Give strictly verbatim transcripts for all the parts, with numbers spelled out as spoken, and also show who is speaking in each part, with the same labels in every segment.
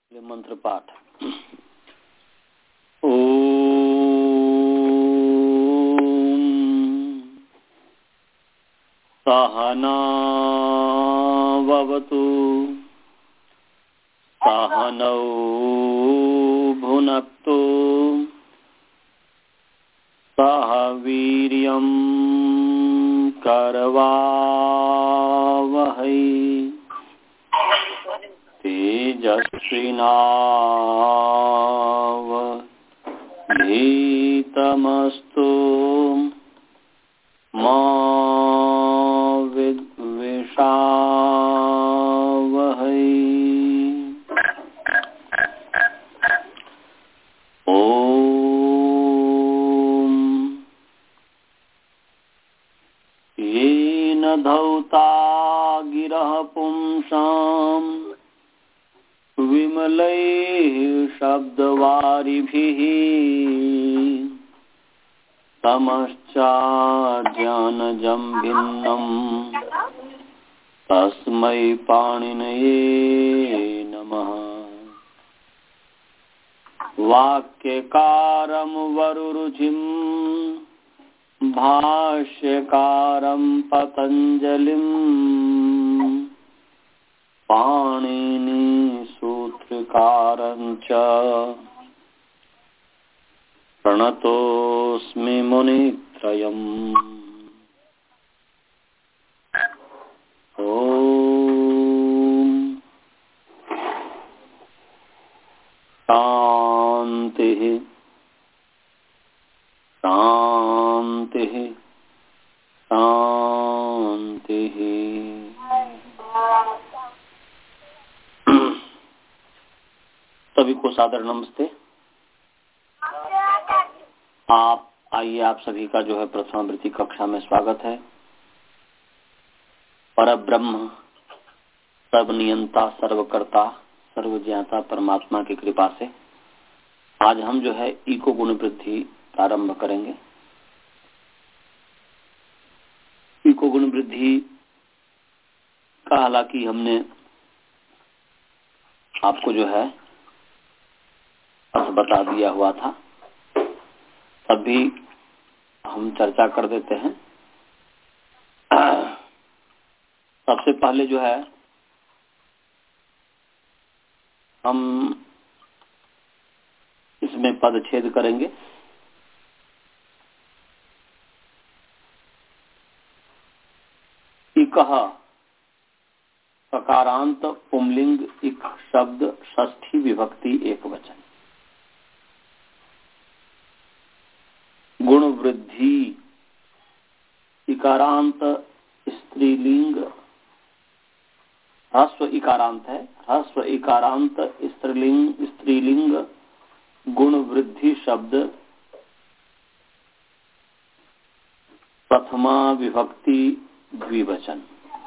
Speaker 1: मंत्र पाठ। ओम सहना भवतु सहनौ भुनक्तु सह वीर्यं करवावहै तेजस्विनावधीतमस्तु मा विद्विषावहै। ओम येन धौता गिरः पुंसां विमलैः शब्दवारिभिः तमश्चाज्ञानजं भिन्नम् तस्मै पाणिनये नमः। वाक्यकारं वरुरुचिं भाष्यकारं पतञ्जलिं पाणिनि सूत्रकारं च प्रणतोऽस्मि मुनित्रयम्। ओम शान्तिः शान्तिः शान्तिः। सभी को सादर नमस्ते। आप आइए, आप सभी का जो है प्रथमावृत्ति कक्षा में स्वागत है। परब्रह्म सर्वनियंता सर्वकर्ता सर्वज्ञाता परमात्मा की कृपा से आज हम जो है इको गुण वृद्धि प्रारंभ करेंगे। इको गुण वृद्धि का हालांकि हमने आपको जो है अर्थ बता दिया हुआ था, तब भी हम चर्चा कर देते हैं। सबसे पहले जो है हम इसमें पदच्छेद करेंगे। इकः सकारांत पुंलिंग इक शब्द षष्ठी विभक्ति एक वचन। गुण वृद्धि इकारांत स्त्रीलिंग ह्रस्व इकारांत है, ह्रस्व इकारांत स्त्रीलिंग स्त्रीलिंग गुण वृद्धि शब्द प्रथमा विभक्ति द्विवचन।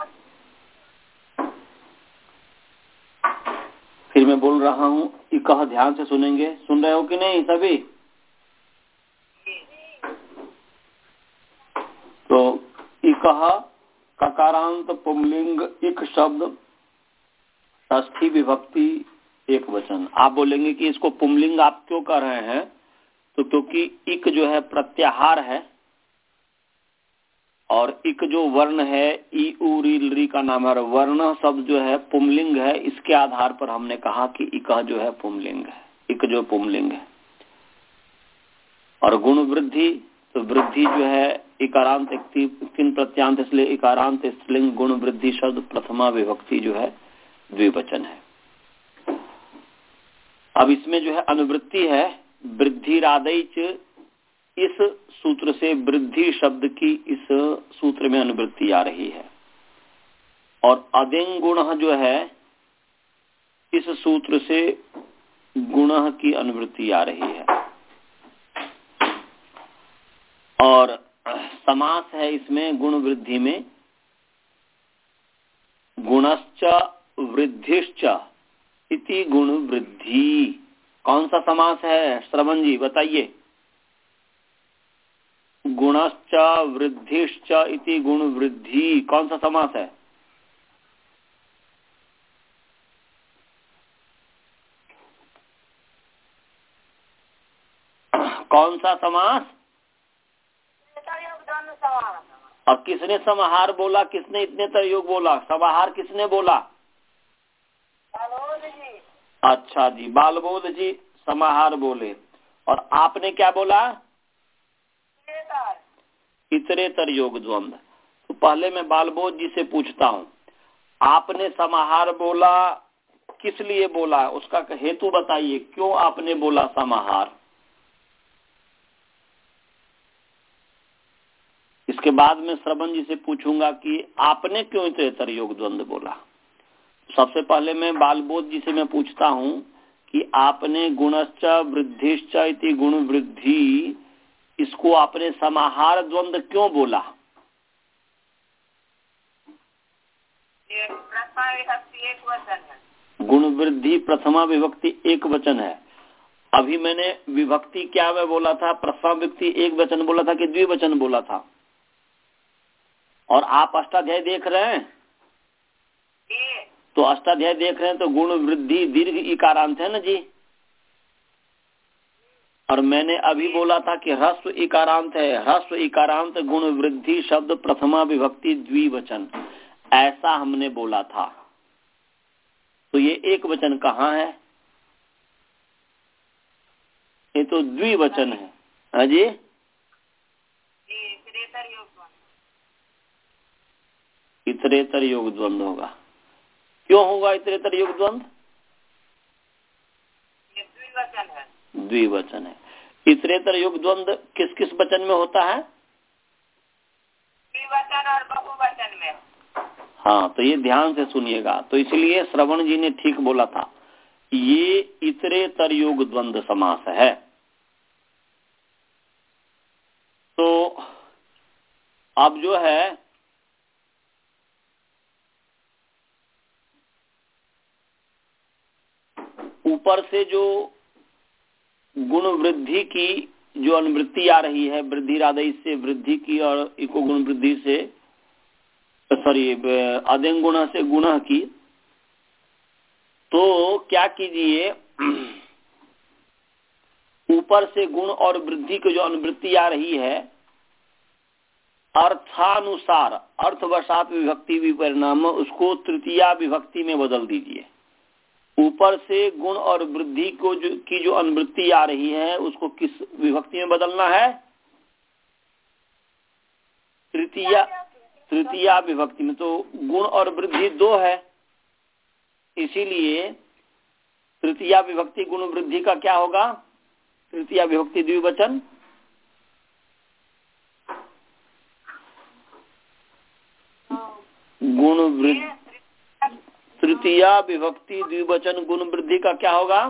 Speaker 1: फिर मैं बोल रहा हूं, इकह ध्यान से सुनेंगे। सुन रहे हो कि नहीं सभी? तो इकह ककारांत पुंलिंग इक शब्द षष्ठी विभक्ति एक वचन। आप बोलेंगे कि इसको पुंलिंग आप क्यों कर रहे हैं? तो क्योंकि इक जो है प्रत्याहार है और इक जो वर्ण है ई उ री री का नाम है, वर्ण शब्द जो है पुंलिंग है। इसके आधार पर हमने कहा कि इकह जो है पुंलिंग है, इक जो पुंलिंग है। और गुण वृद्धि, तो वृद्धि जो है इकारांत तीन प्रत्यांत, इसलिए इकारांत स्त्रीलिंग गुण वृद्धि शब्द प्रथमा विभक्ति जो है द्विवचन है। अब इसमें जो है अनुवृत्ति है वृद्धिरादैच। इस सूत्र से वृद्धि शब्द की इस सूत्र में अनुवृत्ति आ रही है और अदिंग गुण जो है इस सूत्र से गुण की अनुवृत्ति आ रही है। और समास है इसमें गुण वृद्धि में गुणश्च वृद्धिश्च इति गुण वृद्धि। कौन सा समास है श्रवण जी बताइए? गुणश्च वृद्धिश्च इति गुण वृद्धि कौन सा समास है? कौन सा समास? और किसने समाहार बोला, किसने इतने तर योग बोला? समाहार किसने बोला?
Speaker 2: जी।
Speaker 1: अच्छा जी, बालबोध जी समाहार बोले। और आपने क्या बोला? इतरेतर योग द्वंद्व। तो पहले मैं बालबोध जी से पूछता हूँ, आपने समाहार बोला, किस लिए बोला, उसका हेतु बताइए, क्यों आपने बोला समाहार? इसके बाद में श्रवण जी से पूछूंगा कि आपने क्यों इतरेतर योग द्वंद्व बोला। सबसे पहले मैं बालबोध जी से मैं पूछता हूँ कि आपने गुणश्च वृद्धिश्च इति गुण वृद्धि, इसको आपने समाहार द्वंद्व क्यों बोला?
Speaker 2: एक वचन है।
Speaker 1: गुण वृद्धि प्रथमा विभक्ति एक वचन है। अभी मैंने विभक्ति क्या मैं बोला था? प्रथमा विभक्ति एक वचन बोला था कि द्विवचन बोला था? और आप अष्टाध्याय देख रहे हैं? तो अष्टाध्याय देख रहे हैं तो गुण वृद्धि दीर्घ इकारांत है ना जी। और मैंने अभी बोला था कि ह्रस्व इकारांत है। ह्रस्व इकारांत गुण वृद्धि शब्द प्रथमा विभक्ति द्विवचन, ऐसा हमने बोला था। तो ये एक वचन कहाँ है? ये तो द्विवचन है। हाँ जी, इतरेतर योग द्वंद्व होगा। क्यों होगा इतरेतर योग द्वंद्व?
Speaker 2: द्विवचन है।
Speaker 1: द्विवचन है। इतरेतर योग द्वंद्व किस किस वचन में होता है?
Speaker 2: द्विवचन और बहुवचन में।
Speaker 1: हाँ, तो ये ध्यान से सुनिएगा। तो इसलिए श्रवण जी ने ठीक बोला था, ये इतरेतर योग द्वंद्व समास है। तो अब जो है ऊपर से जो गुण वृद्धि की जो अनुवृत्ति आ रही है, वृद्धि राधे से वृद्धि की और इको गुण वृद्धि से, सॉरी अदेंग गुण से गुण की, तो क्या कीजिए, ऊपर से गुण और वृद्धि की जो अनुवृत्ति आ रही है, अर्थानुसार अर्थवशात विभक्ति विपरिणाम, उसको तृतीया विभक्ति में बदल दीजिए। ऊपर से गुण और वृद्धि को जो की जो अनुवृत्ति आ रही है, उसको किस विभक्ति में बदलना है? तृतीया तृतीया विभक्ति में। तो गुण और वृद्धि दो है, इसीलिए तृतीया विभक्ति गुण वृद्धि का क्या होगा? तृतीया विभक्ति द्विवचन। गुण वृद्धि तृतीया विभक्ति द्विवचन गुण वृद्धि का क्या होगा?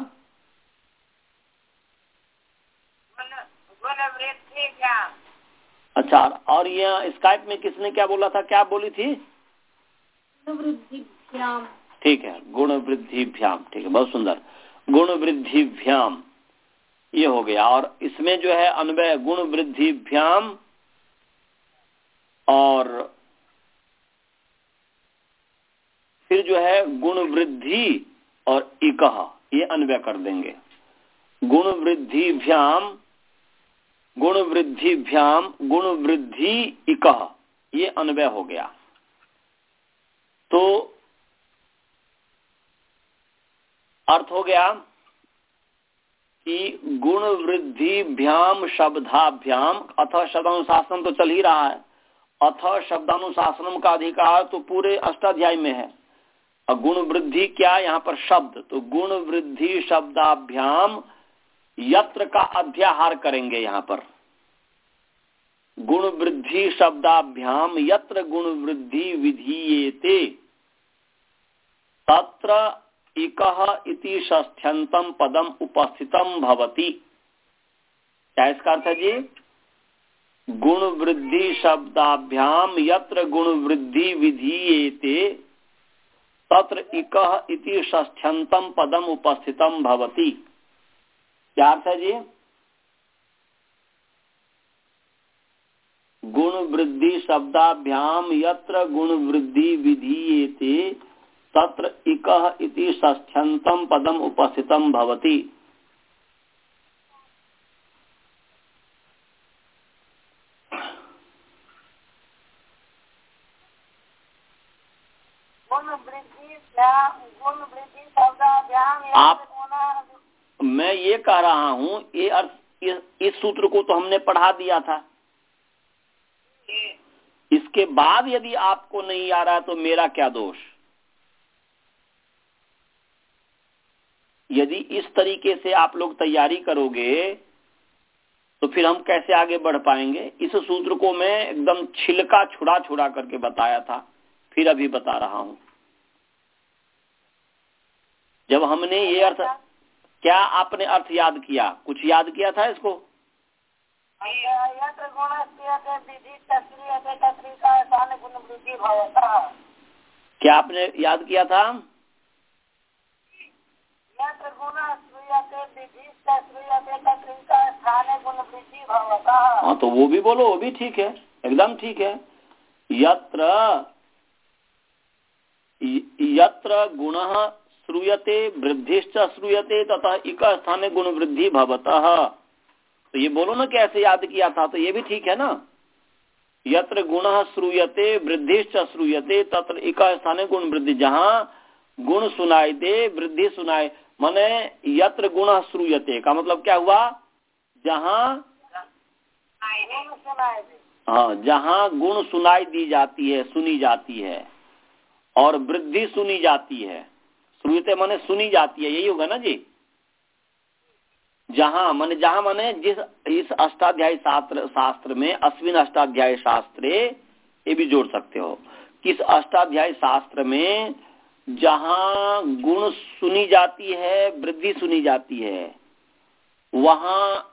Speaker 2: गुण वृद्धि भ्याम।
Speaker 1: अच्छा, और यह स्काइप में किसने क्या बोला था, क्या बोली थी?
Speaker 2: गुण वृद्धि भ्याम।
Speaker 1: ठीक है, गुण वृद्धि भ्याम, ठीक है, बहुत सुंदर। गुण वृद्धि भ्याम ये हो गया। और इसमें जो है अन्वय गुण वृद्धि भ्याम और फिर जो है गुण वृद्धि और इकह, ये अन्वय कर देंगे। गुण वृद्धि भ्याम, गुण वृद्धि भ्याम, गुण वृद्धि इकह, ये अन्वय हो गया। तो अर्थ हो गया कि गुण वृद्धि भ्याम शब्दाभ्याम, अथ शब्दानुशासन तो चल ही रहा है, अथ शब्दानुशासनम का अधिकार तो पूरे अष्टाध्याय में है। और गुण वृद्धि क्या, यहाँ पर शब्द, तो गुण वृद्धि शब्दाभ्याम यत्र का अध्याहार करेंगे। यहाँ पर गुण वृद्धि शब्दाभ्याम यत्र गुण वृद्धि विधीयेते तत्र इकः इति षष्ठ्यंतम पदम उपस्थितम भवति। क्या इसका अर्थ है जी? गुण वृद्धि शब्दाभ्याम यत्र गुण वृद्धि विधीयेते तत्र इकः इति षष्ठ्यंतम पदम उपस्थितम भवति। क्या अर्थ है जी? गुण वृद्धि शब्दाभ्याम यत्र गुण वृद्धि विधीयेते तत्र इकः इति षष्ठ्यंतम पदम उपस्थितम भवति।
Speaker 2: गुण वृद्धि गुण वृद्धि शब्दाभ्याम
Speaker 1: आप मैं ये कह रहा हूँ ये अर्थ इस, इस सूत्र को तो हमने पढ़ा दिया था। इसके बाद यदि आपको नहीं आ रहा तो मेरा क्या दोष। यदि इस तरीके से आप लोग तैयारी करोगे तो फिर हम कैसे आगे बढ़ पाएंगे। इस सूत्र को मैं एकदम छिलका छुड़ा छुड़ा करके बताया था, फिर अभी बता रहा हूं। जब हमने ये अर्थ, क्या आपने अर्थ याद किया, कुछ याद किया था इसको? क्या आपने याद किया था? हाँ तो वो भी बोलो, वो भी ठीक है, एकदम ठीक है। यत्र यत्र गुणः श्रूयते वृद्धिश्च श्रूयते तथा इक स्थाने गुण वृद्धि भवतः। तो ये बोलो ना कैसे याद किया था, तो ये भी ठीक है ना। यत्र गुणः श्रूयते वृद्धिश्च श्रूयते तत्र इक स्थाने गुण वृद्धि। जहाँ गुण सुनाई दे वृद्धि सुनाई, माने यत्र गुणः श्रूयते का मतलब क्या हुआ? जहाँ हाँ जहाँ गुण सुनाई दी जाती है, सुनी जाती है, और वृद्धि सुनी जाती है। श्रूयते माने सुनी जाती है, यही होगा ना जी। जहाँ माने जहाँ माने जिस इस अष्टाध्यायी शास्त्र शास्त्र में अश्विन अष्टाध्यायी शास्त्रे, ये भी जोड़ सकते हो। किस अष्टाध्यायी शास्त्र में जहाँ गुण सुनी जाती है, वृद्धि सुनी जाती है, वहाँ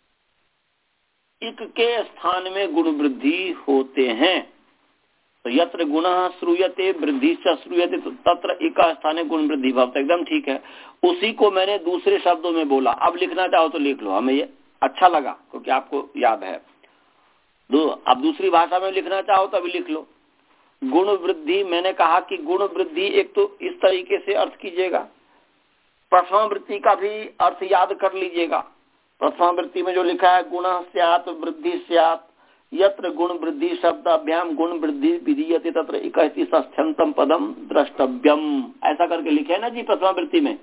Speaker 1: इक के स्थान में गुण वृद्धि होते हैं। तो यत्र गुणः श्रूयते वृद्धि च श्रूयते तत्र इक स्थाने गुण वृद्धि भवति। एकदम ठीक है। उसी को मैंने दूसरे शब्दों में बोला। अब लिखना चाहो तो लिख लो, हमें ये अच्छा लगा क्योंकि आपको याद है। दो अब दूसरी भाषा में लिखना चाहो तो अभी लिख लो। गुण वृद्धि, मैंने कहा कि गुण वृद्धि एक तो इस तरीके से अर्थ कीजिएगा। प्रथमा वृत्ति का भी अर्थ याद कर लीजिएगा। प्रथमा वृत्ति में जो लिखा है गुणः स्यात् वृद्धि स्यात् यत्र गुण वृद्धि शब्दाभ्याम गुण वृद्धि विधीयते तत्र इकैति षष्ठ्यंतम पदम द्रष्टव्यम, ऐसा करके लिखे है ना जी प्रथमा वृत्ति में।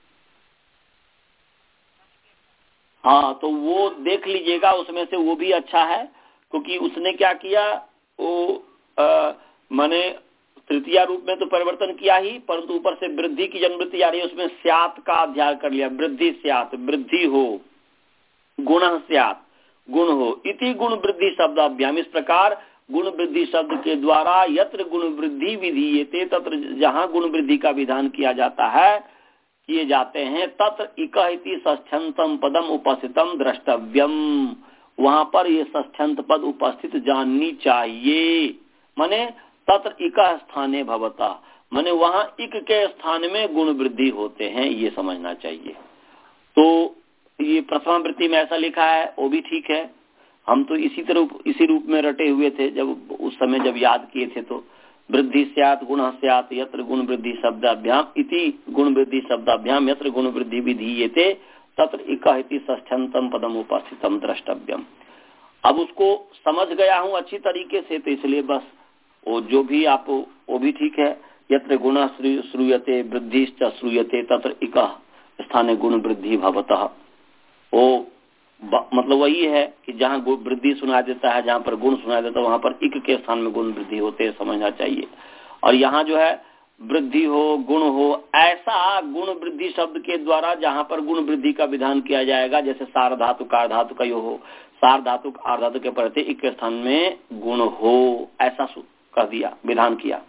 Speaker 1: हाँ तो वो देख लीजिएगा, उसमें से वो भी अच्छा है क्योंकि उसने क्या किया, वो आ, माने तृतीया रूप में तो परिवर्तन किया ही, परंतु ऊपर से वृद्धि की जनवृत्ति आ रही है, उसमें स्यात् का अध्याय कर लिया। वृद्धि स्यात्, वृद्धि हो, गुणः स्यात्, गुण हो, इति गुण वृद्धि शब्दाभ्याम। इस प्रकार गुण वृद्धि शब्द के द्वारा यत्र गुण वृद्धि विधीयते तत्र, जहाँ गुण वृद्धि का विधान किया जाता है, किए जाते हैं, तत्र इक इति षष्ठ्यंतम पदम उपस्थितम द्रष्टव्यम। वहां पर ये षष्ठ्यंत पद उपस्थित जाननी चाहिए। माने तत्र इक स्थाने भवता, माने वहां इक के स्थान में गुण वृद्धि होते हैं, ये समझना चाहिए। तो ये प्रथमा वृत्ति में ऐसा लिखा है, वो भी ठीक है। हम तो इसी तरह इसी रूप में रटे हुए थे जब उस समय जब याद किए थे। तो वृद्धि स्यात् गुणः स्यात् यत्र गुण वृद्धि शब्दाभ्याम इति गुण वृद्धि शब्दाभ्याम यत्र गुण वृद्धि विधीयते तत्र इक इति षष्ठ्यंतम पदम उपस्थितम द्रष्टव्यम। अब उसको समझ गया हूँ अच्छी तरीके से, तो इसलिए बस वो जो भी आप वो भी ठीक है। यत्र गुणः श्रूयते वृद्धिश्च श्रूयते तत्र इक स्थाने गुण वृद्धि भवतः। वो मतलब वही है कि जहाँ वृद्धि सुना देता है, जहाँ पर गुण सुना देता है, वहां पर इक के स्थान में गुण वृद्धि होते हैं, समझना चाहिए। और यहाँ जो है वृद्धि हो, गुण हो, ऐसा गुण वृद्धि शब्द के द्वारा जहाँ पर गुण वृद्धि का विधान किया जाएगा, जैसे सार धातु कार धातु का यो हो, सार धातु आर धातु के प्रति इक के स्थान में गुण हो, ऐसा कह दिया, विधान किया।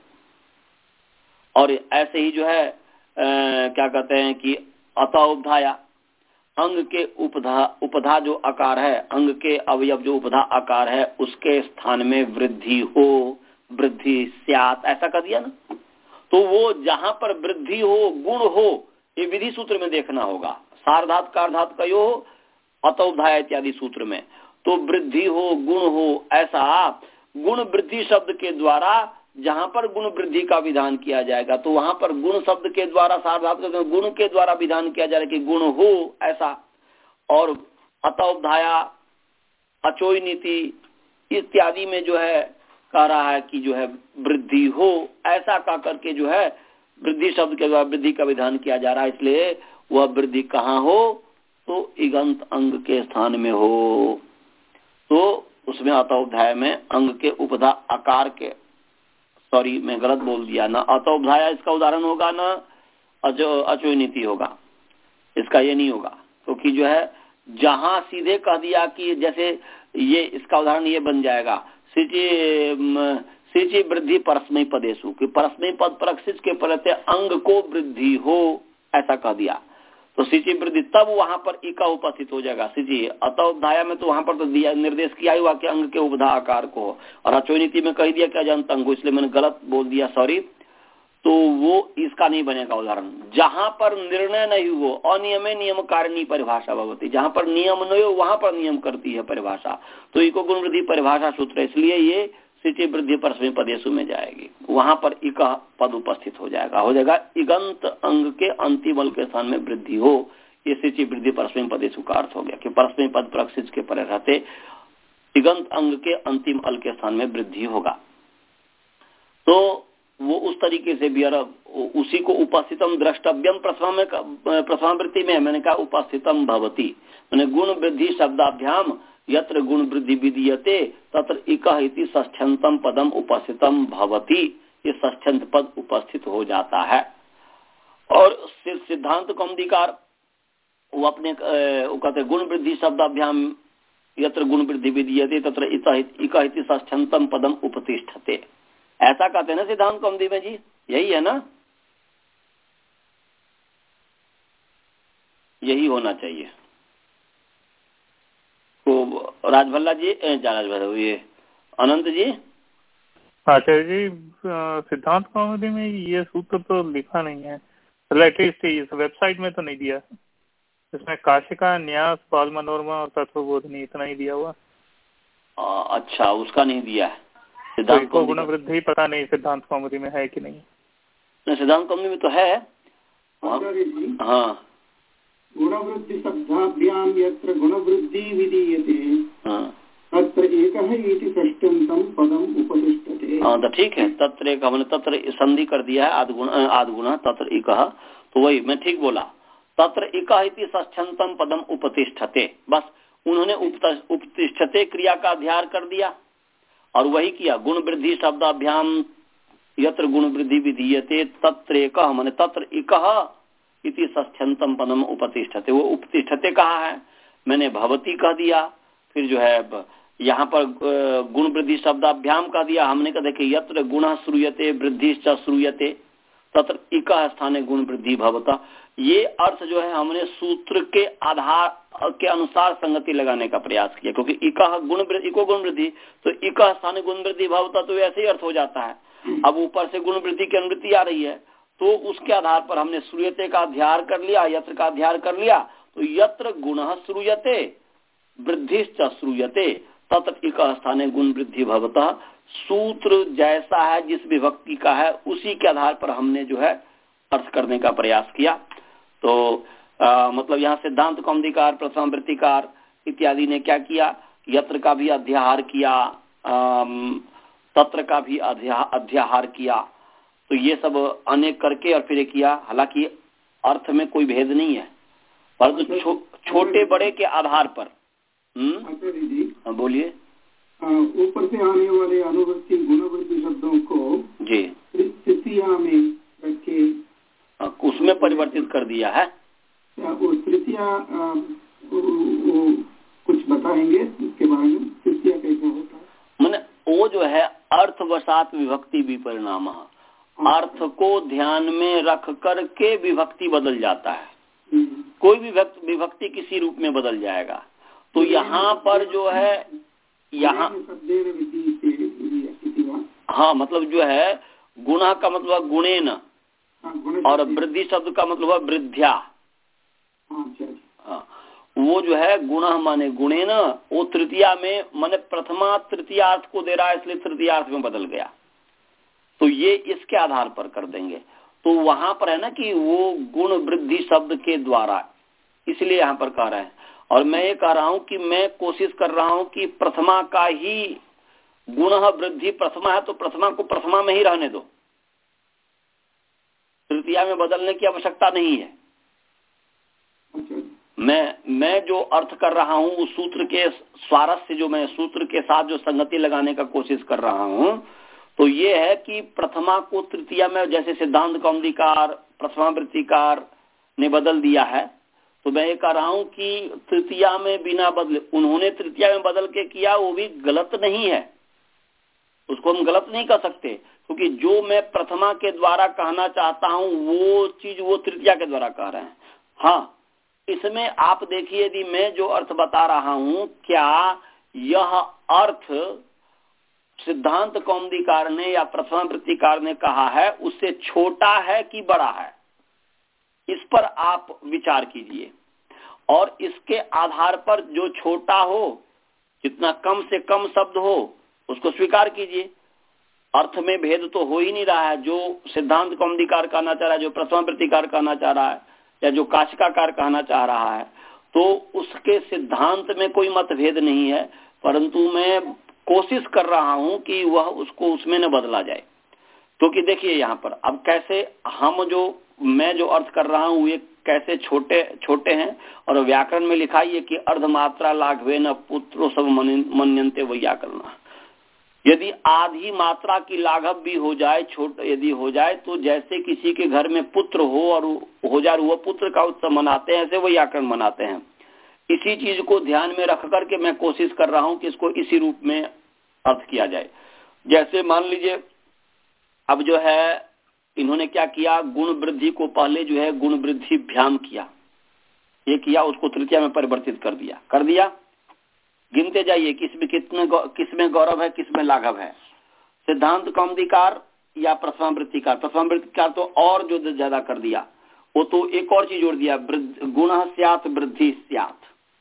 Speaker 1: और ऐसे ही जो है आ, क्या कहते हैं कि अतः उपधाया, अंग के उपधा उपधा जो आकार है, अंग के अवयव जो उपधा आकार है, उसके स्थान में वृद्धि हो, वृद्धि स्यात्, ऐसा कर दिया ना। तो वो जहां पर वृद्धि हो, गुण हो, ये विधि सूत्र में देखना होगा। सारधात कारधात का यो हो, अतोधाया इत्यादि सूत्र में। तो वृद्धि हो, गुण हो, ऐसा गुण वृद्धि शब्द के द्वारा जहां पर गुण वृद्धि का विधान किया जाएगा, तो वहां पर गुण शब्द के द्वारा सारधात गुण के द्वारा विधान किया जाएगा कि गुण हो, ऐसा। और अतोधाया, अचोय नीति इत्यादि में जो है कह रहा है कि जो है वृद्धि हो, ऐसा कह करके जो है वृद्धि शब्द के द्वारा वृद्धि का विधान किया जा रहा है। इसलिए वह वृद्धि कहाँ हो, तो इगंत अंग के स्थान में हो। तो उसमें अतोध्याय में अंग के उपधा आकार के, सॉरी मैं गलत बोल दिया, ना अतोध्याय इसका उदाहरण होगा, ना अचो अचोनीति होगा, इसका ये नहीं होगा। क्योंकि तो जो है जहां सीधे कह दिया कि जैसे ये इसका उदाहरण ये बन जाएगा, सिंची सिंची वृद्धि परस्मयी पदेशु, कि परस्मयी पद पर सिंच के प्रत्यय अंग को वृद्धि हो, ऐसा कह दिया तो सिंची वृद्धि, तब वहां पर इका उपस्थित हो जाएगा। सिंची अतोध्याय में तो वहां पर तो दिया निर्देश किया ही हुआ कि अंग के उपधा आकार को, और अचोनीति में कह दिया कि अजंत अंग, इसलिए मैंने गलत बोल दिया, सॉरी। तो वो इसका नहीं बनेगा उदाहरण। जहां पर निर्णय नहीं हो, अनियमे नियम कारिणी परिभाषा भगवती, जहां पर नियम नहीं हो वहां पर नियम करती है परिभाषा। तो इको गुण वृद्धि परिभाषा सूत्र, इसलिए ये सिंची वृद्धि परस्मयी पदेशु में जाएगी, वहां पर इका पद उपस्थित हो जाएगा, हो जाएगा इगंत अंग के अंतिम अल के स्थान में वृद्धि हो। ये सिंची वृद्धि परस्मयी पदेशु का अर्थ हो गया कि परस्मयी पद पर सिंच के परे रहते इगंत अंग के अंतिम अल के स्थान में वृद्धि होगा। तो वो उस तरीके से भी, उसी को उपस्थितम द्रष्टव्यम प्रथमा में, प्रथमा वृत्ति में मैंने कहा उपस्थितम भवति, मैंने गुण वृद्धि शब्दाभ्याम यत्र गुण वृद्धि विधीयते तत्र इकः इति षष्ठ्यंतम पदम उपस्थितम भवति, ये षष्ठ्यंत पद उपस्थित हो जाता है। और सिद्धांत कौमुदीकार वो अपने वो कहते गुण वृद्धि शब्दाभ्याम यत्र गुण वृद्धि विधीयते तत्र इकः इति षष्ठ्यंतम पदम उपतिष्ठते, ऐसा कहते हैं ना सिद्धांत कौमुदी में जी, यही है ना, यही होना चाहिए। तो राजभल्ला जी, राजभल्ला ये अनंत जी,
Speaker 3: आचार्य जी सिद्धांत कौमुदी में ये सूत्र तो लिखा नहीं है, लेटेस्ट इस वेबसाइट में तो नहीं दिया, इसमें काशिका, न्यास, बाल मनोरमा और तत्वबोधनी इतना ही दिया हुआ।
Speaker 1: आ, अच्छा उसका नहीं दिया है।
Speaker 3: सिद्धांत तो गुण वृद्धि पता नहीं सिद्धांत कौमुदी में है कि नहीं।
Speaker 1: सिद्धांत कौमुदी में तो है। हाँ,
Speaker 4: गुणवृद्धि शब्दाभ्याम यत्र गुणवृद्धि विधीयते तत्र एकः इति षष्ठ्यंतम पदम उपतिष्ठते।
Speaker 1: हाँ तो ठीक है, तत्र एक हमने तत्र संधि कर दिया है, आद गुण आद गुण तत्र एकः, तो वही मैं ठीक बोला, तत्र एकः इति षष्ठ्यंतम पदम उपतिष्ठते, बस उन्होंने उपतिष्ठते क्रिया का अध्याय कर दिया और वही किया। गुण वृद्धि शब्दाभ्याम यत्र गुण वृद्धि विधीयते तत्र एकः, माने तत्र एकः इति षष्ठ्यंतम पदम उपतिष्ठते, वो उपतिष्ठते कहा है, मैंने भवती कह दिया, फिर जो है यहाँ पर गुण वृद्धि शब्दाभ्याम कह दिया हमने, कहा देखिए यत्र गुणः श्रूयते वृद्धिश्च श्रूयते तत्र इकः स्थाने गुण वृद्धि भवता, ये अर्थ जो है हमने सूत्र के आधार के अनुसार संगति लगाने का प्रयास किया, क्योंकि इकः गुण इको गुण वृद्धि तो इकः स्थाने गुण वृद्धि भवता, तो ऐसे ही अर्थ हो जाता है। अब ऊपर से गुण वृद्धि की अनुवृत्ति आ रही है, तो उसके आधार पर हमने श्रूयते का अध्याय कर लिया, यत्र का अध्याय कर लिया, तो यत्र गुणः श्रूयते वृद्धिश्च श्रूयते तत्र इकः स्थाने गुण वृद्धि भवतः, सूत्र जैसा है जिस विभक्ति का है उसी के आधार पर हमने जो है अर्थ करने का प्रयास किया। तो आ, मतलब यहाँ सिद्धांत कौमुदीकार, प्रथम वृत्तिकार इत्यादि ने क्या किया, यत्र का भी अध्याहार किया, तत्र का भी अध्याहार किया, तो ये सब अनेक करके और फिर किया। हालांकि अर्थ में कोई भेद नहीं है, परंतु तो छो, छोटे बड़े के आधार पर। हम्म बोलिए।
Speaker 4: ऊपर से आने वाले अनुवृत्ति गुणवृत्ति शब्दों को
Speaker 1: जी
Speaker 4: तृतीया में रखे,
Speaker 1: उसमें परिवर्तित कर दिया है।
Speaker 4: तृतीया कुछ बताएंगे इसके बारे में, तृतीया कैसे होता है?
Speaker 1: मैंने वो जो है अर्थवशात विभक्ति भी परिणाम, अर्थ को ध्यान में रख कर के विभक्ति बदल जाता है, कोई भी विभक्ति किसी रूप में बदल जाएगा। तो यहाँ पर जो है यहाँ हाँ मतलब जो है गुणा का मतलब गुणेन और वृद्धि शब्द का मतलब है वृद्ध्या। हाँ, वो जो है गुणा माने गुणेन, वो तृतीया में माने प्रथमा तृतीयार्थ को दे रहा है, इसलिए तृतीयार्थ में बदल गया। तो ये इसके आधार पर कर देंगे। तो वहां पर है ना कि वो गुण वृद्धि शब्द के द्वारा, इसलिए यहाँ पर कह रहे हैं। और मैं ये कह रहा हूं कि मैं कोशिश कर रहा हूं कि प्रथमा का ही गुण वृद्धि प्रथमा है तो प्रथमा को प्रथमा में ही रहने दो, तृतीया में बदलने की आवश्यकता नहीं है। मैं मैं जो अर्थ कर रहा हूं उस सूत्र के स्वारस्य, जो मैं सूत्र के साथ जो संगति लगाने का कोशिश कर रहा हूं, तो ये है कि प्रथमा को तृतीया में, जैसे सिद्धांत कौमुदीकार प्रथमावृत्तिकार ने बदल दिया है, तो मैं ये कह रहा हूं कि तृतीया में बिना बदले, उन्होंने तृतीया में बदल के किया, वो भी गलत नहीं है, उसको हम गलत नहीं कर सकते, क्योंकि जो मैं प्रथमा के द्वारा कहना चाहता हूं वो चीज वो तृतीया के द्वारा कह रहे हैं। हाँ, इसमें आप देखिए, यदि मैं जो अर्थ बता रहा हूं, क्या यह अर्थ सिद्धांत कौमुदीकार ने या प्रथमावृत्तिकार ने कहा है उससे छोटा है कि बड़ा है, इस पर आप विचार कीजिए, और इसके आधार पर जो छोटा हो, जितना कम से कम शब्द हो, उसको स्वीकार कीजिए। अर्थ में भेद तो हो ही नहीं रहा है, जो सिद्धांत कौमुदीकार कहना चाह रहा है, जो प्रथमावृत्तिकार कहना चाह रहा है, या जो काशिकाकार कहना चाह रहा है, तो उसके सिद्धांत में कोई मतभेद नहीं है, परंतु मैं कोशिश कर रहा हूं कि वह उसको उसमें न बदला जाए। क्योंकि तो देखिए यहाँ पर अब कैसे हम जो मैं जो अर्थ कर रहा हूं ये कैसे छोटे छोटे हैं, और व्याकरण में लिखा है कि अर्धमात्रा लाघवे न पुत्रो सब मन्यन्ते व्याकरण। यदि आधी मात्रा की लाघव भी हो जाए, छोट यदि हो जाए, तो जैसे किसी के घर में पुत्र हो और हो जाए, वह पुत्र का उत्सव मनाते हैं, ऐसे वो व्याकरण मनाते हैं। इसी चीज को ध्यान में रख करके मैं कोशिश कर रहा हूं कि इसको इसी रूप में अर्थ किया जाए। जैसे मान लीजिए अब जो है इन्होंने क्या किया, गुण वृद्धि को पहले जो है गुण वृद्धि भ्याम किया, ये किया, उसको तृतीया में परिवर्तित कर दिया कर दिया गिनते जाइए किसमें कितने किसमें गौरव है, किसमें लाघव है। सिद्धांत कौमुदीकार या प्रथमावृत्तिकार, प्रथमावृत्तिकार तो और जो ज्यादा कर दिया, वो तो एक और चीज जोड़ दिया, गुण स्यात् वृद्धि स्यात्।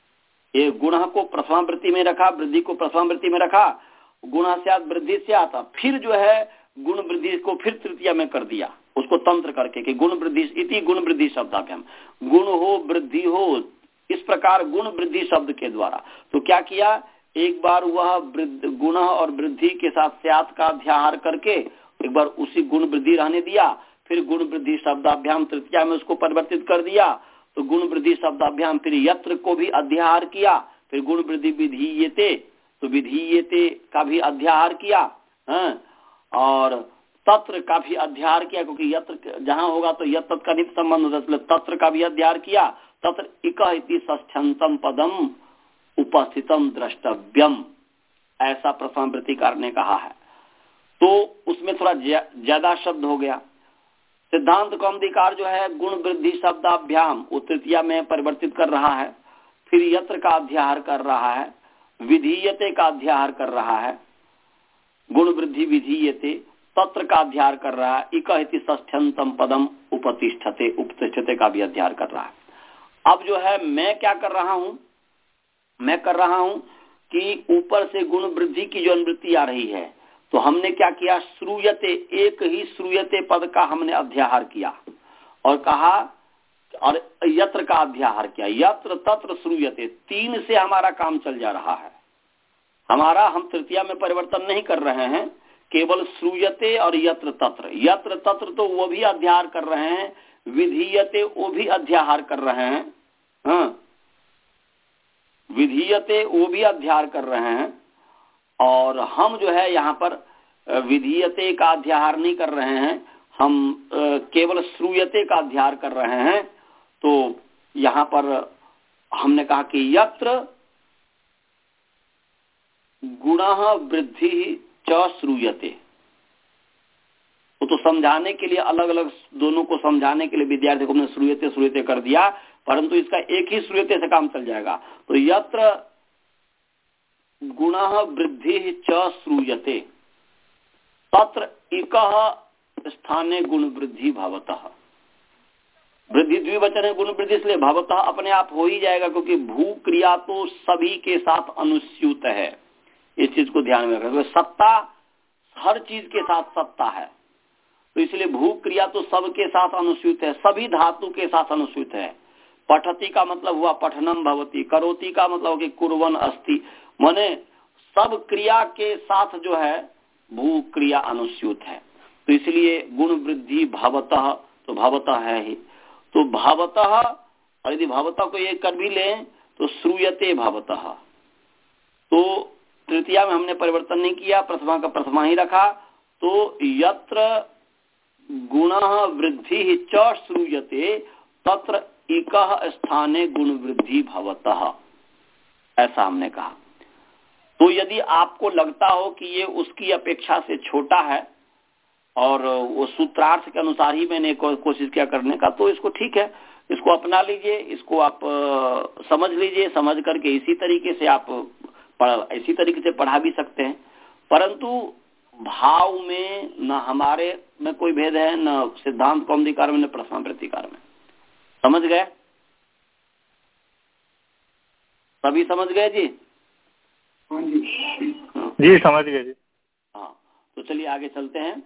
Speaker 1: ये गुण को प्रथमावृत्ति में रखा, वृद्धि को प्रथमावृत्ति में रखा, गुण स्यात् वृद्धि स्यात्। फिर जो है गुण वृद्धि को फिर तृतीया में कर दिया, उसको तंत्र करके कि गुण वृद्धि इति गुण वृद्धि शब्दाभ्याम, गुण हो वृद्धि हो, इस प्रकार गुण वृद्धि शब्द के द्वारा। तो क्या किया, एक बार वह गुण और वृद्धि के साथ स्यात् का अध्याहार करके एक बार उसी गुण वृद्धि रहने दिया, फिर गुण वृद्धि शब्दाभ्याम तृतीया में उसको परिवर्तित कर दिया, तो गुण वृद्धि शब्दाभ्याम फिर यत्र को भी अध्याहार किया, फिर गुण वृद्धि विधीयते, तो विधीयते का भी अध्याहार किया, है? और तत्र का भी अध्याहार किया, क्योंकि यत्र जहां होगा तो यत्र का नित्य संबंध होता है, इसलिए तत्र का भी अध्याहार किया। तत्र इकः इति षष्ठ्यंतम पदम उपस्थितम द्रष्टव्यम, ऐसा प्रथमावृत्तिकार ने कहा है, तो उसमें थोड़ा ज्यादा शब्द हो गया। सिद्धांत कौमुदीकार जो है गुण वृद्धि शब्दाभ्याम वो तृतीया में परिवर्तित कर रहा है, फिर यत्र का अध्याहार कर रहा है, विधीयते का अध्याहार कर रहा है, गुण वृद्धि विधीयते, तत्र का अध्याहार कर रहा है, इकः इति षष्ठ्यंतम पदम उपतिष्ठते उपतिष्ठते का भी अध्याहार कर रहा है। अब जो है मैं क्या कर रहा हूं, मैं कर रहा हूं कि ऊपर से गुण वृद्धि की जो अनुवृत्ति आ रही है, तो हमने क्या किया, श्रूयते, एक ही श्रूयते पद का हमने अध्याहार किया और कहा, और यत्र का अध्याहार किया, यत्र तत्र श्रूयते, तीन से हमारा काम चल जा रहा है। हमारा हम तृतीया में परिवर्तन नहीं कर रहे हैं, केवल श्रूयते और यत्र तत्र। यत्र तत्र तो वो भी अध्याहार कर रहे हैं, विधीयते वो भी अध्याहार कर रहे हैं, हाँ विधीयते वो भी अध्याहार कर रहे हैं, और हम जो है यहाँ पर विधीयते का अध्याहार नहीं कर रहे हैं, हम केवल श्रूयते का अध्याहार कर रहे हैं। तो यहाँ पर हमने कहा कि यत्र गुणः वृद्धि च श्रूयते, वो तो समझाने के लिए अलग अलग दोनों को समझाने के लिए विद्यार्थी को हमने श्रूयते श्रूयते कर दिया, परंतु इसका एक ही श्रूयते से काम चल जाएगा। तो यत्र गुणः वृद्धि च श्रूयते तत्र इकः स्थाने गुण वृद्धि भवतः, वृद्धि द्विवचन है, गुण वृद्धि इसलिए भवतः अपने आप हो ही जाएगा, क्योंकि भू क्रिया तो सभी के साथ अनुस्यूत है, इस चीज को ध्यान में रखना। सत्ता हर चीज के साथ सत्ता है, तो इसलिए भू क्रिया तो सबके साथ अनुस्यूत है, सभी धातु के साथ अनुस्यूत है। पठति का मतलब हुआ पठनम भवति, करोति का मतलब कि कुर्वन् अस्ति, माने सब क्रिया के साथ जो है भू क्रिया अनुस्यूत है, तो इसलिए गुण वृद्धि भावतः, तो भावतः है ही, तो भावतः, और यदि भावतः को एक कर भी लें तो श्रूयते भावतः, तो तृतीया में हमने परिवर्तन नहीं किया, प्रथमा का प्रथमा ही रखा, तो यत्र गुणः वृद्धि च श्रूयते तत्र इकः स्थाने गुण वृद्धि भवतः, ऐसा हमने कहा। तो यदि आपको लगता हो कि ये उसकी अपेक्षा से छोटा है और वो सूत्रार्थ के अनुसार ही मैंने को, कोशिश किया करने का, तो इसको ठीक है, इसको अपना लीजिए, इसको आप आ, समझ लीजिए, समझ करके इसी तरीके से आप पढ़ इसी तरीके से पढ़ा भी सकते हैं। परंतु भाव में न हमारे में कोई भेद है, न सिद्धांत कौमुदीकार में, न प्रश्नावृत्तिकार में। समझ गए? सभी समझ गए जी?
Speaker 4: हाँ जी
Speaker 3: जी समझ गए जी।
Speaker 1: हाँ, तो चलिए आगे चलते हैं।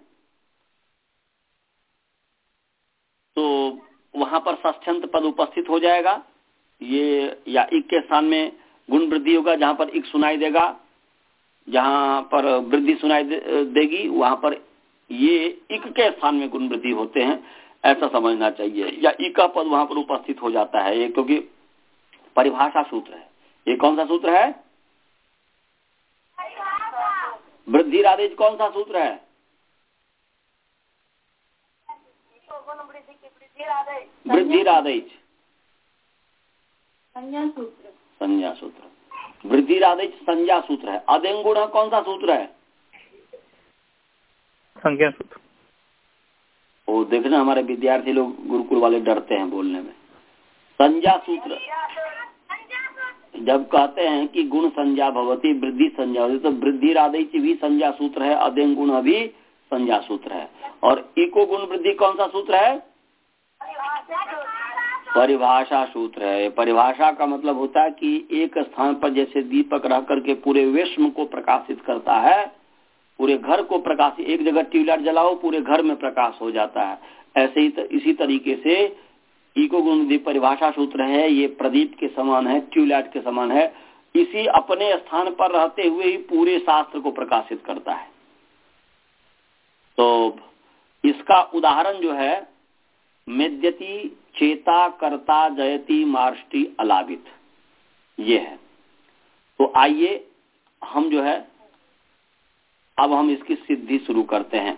Speaker 1: तो वहां पर षष्ठ्यंत पद उपस्थित हो जाएगा, ये या इक के स्थान में गुण वृद्धि होगा, जहां पर इक सुनाई देगा, जहां पर वृद्धि सुनाई दे, देगी वहां पर ये इक के स्थान में गुण वृद्धि होते हैं, ऐसा समझना चाहिए। या इक का पद वहां पर उपस्थित हो जाता है, ये क्योंकि परिभाषा सूत्र है। ये कौन सा सूत्र है? वृद्धि राधेज कौन सा सूत्र है? वृद्धि राधेज
Speaker 2: संज्ञा सूत्र,
Speaker 1: संज्ञा सूत्र, वृद्धि राधेज संज्ञा सूत्र है। अदेंगुण कौन सा सूत्र है?
Speaker 3: संज्ञा सूत्र।
Speaker 1: वो देखना हमारे विद्यार्थी लोग गुरुकुल वाले डरते हैं बोलने में। संज्ञा सूत्र जब कहते हैं कि गुण संज्ञा भवती, वृद्धि संज्ञा होती, तो वृद्धि राधेच भी संज्ञा सूत्र है, अदेंगुण भी संज्ञा सूत्र है। और इको गुण वृद्धि कौन सा सूत्र है? परिभाषा सूत्र है। परिभाषा का मतलब होता है कि एक स्थान पर जैसे दीपक रह करके पूरे विश्व को प्रकाशित करता है, पूरे घर को प्रकाशित, एक जगह ट्यूबलाइट जलाओ पूरे घर में प्रकाश हो जाता है, ऐसे ही इसी तरीके से इको गुण परिभाषा सूत्र है। ये प्रदीप के समान है, ट्यूबलाइट के समान है, इसी अपने स्थान पर रहते हुए ही पूरे शास्त्र को प्रकाशित करता है। तो इसका उदाहरण जो है मेद्यति चेता कर्ता जयति मार्ष्टि अलाभित, ये है। तो आइए हम जो है अब हम इसकी सिद्धि शुरू करते हैं।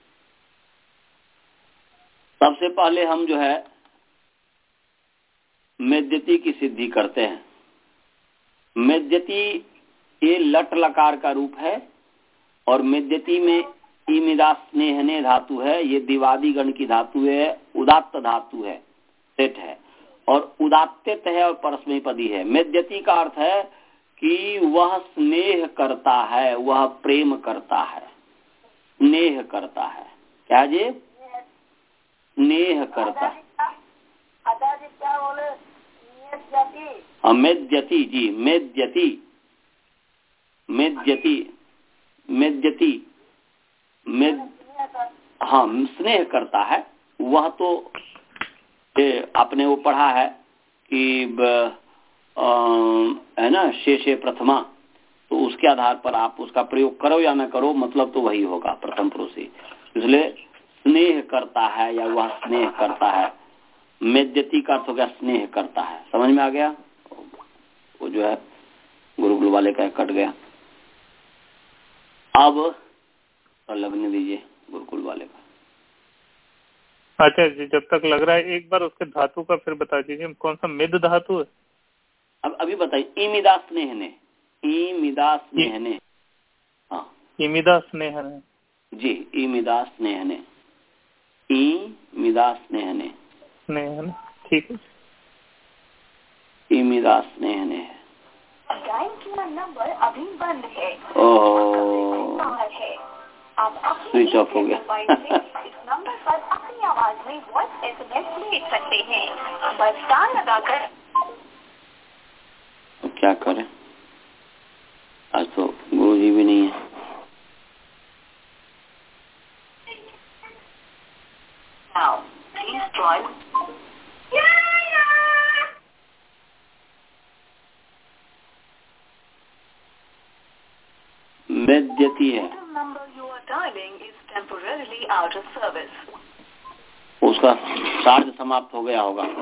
Speaker 1: सबसे पहले हम जो है मेद्यति की सिद्धि करते हैं। मेद्यति ये लट लकार का रूप है और मेद्यति में इमिदा स्नेहने धातु है, ये दिवादी गण की धातु है, उदात्त धातु है, सेट है, और उदात्तित है और परस्मैपदी है। मेद्यति का अर्थ है कि वह स्नेह करता है, वह प्रेम करता है, स्नेह करता है। क्या जी? स्नेह करता है। मेद्यति जी, मेद्यति, मेद्यति, मेद्यति, मेद हाँ स्नेह करता है। वह तो आपने वो पढ़ा है कि आ, है ना, शेषे प्रथमा, तो उसके आधार पर आप उसका प्रयोग करो या ना करो, मतलब तो वही होगा प्रथम पुरुष ही। इसलिए स्नेह करता है या वह स्नेह करता है। मेद्यति का अर्थ हो गया स्नेह करता है। समझ में आ गया? वो जो है गुरुकुल वाले का कट गया। अब और लगने दीजिए गुरुकुल वाले का।
Speaker 3: अच्छा जी, जब तक लग रहा है एक बार उसके धातु का फिर बता दीजिए, कौन सा मिद धातु है?
Speaker 1: अब अभी बताइए। इमिदा स्नेहने, इमिदा स्नेहने, हाँ
Speaker 3: इमिदा स्नेहने
Speaker 1: जी, इमिदा स्नेहने, इमिदा स्नेहने,
Speaker 3: स्नेहने, ठीक है।
Speaker 1: इमिदा स्नेहने है।
Speaker 2: डायल किया नंबर अभी बंद है।
Speaker 1: ओह, स्विच ऑफ हो गया।
Speaker 2: इस नंबर पर अपनी आवाज में वॉइस एसएमएस भेज सकते हैं। बस स्टार लगाकर।
Speaker 1: तो क्या करें, आज तो गुरुजी भी नहीं है।
Speaker 2: Now, please join.
Speaker 1: मेद्यति है, उसका चार्ज समाप्त हो गया होगा।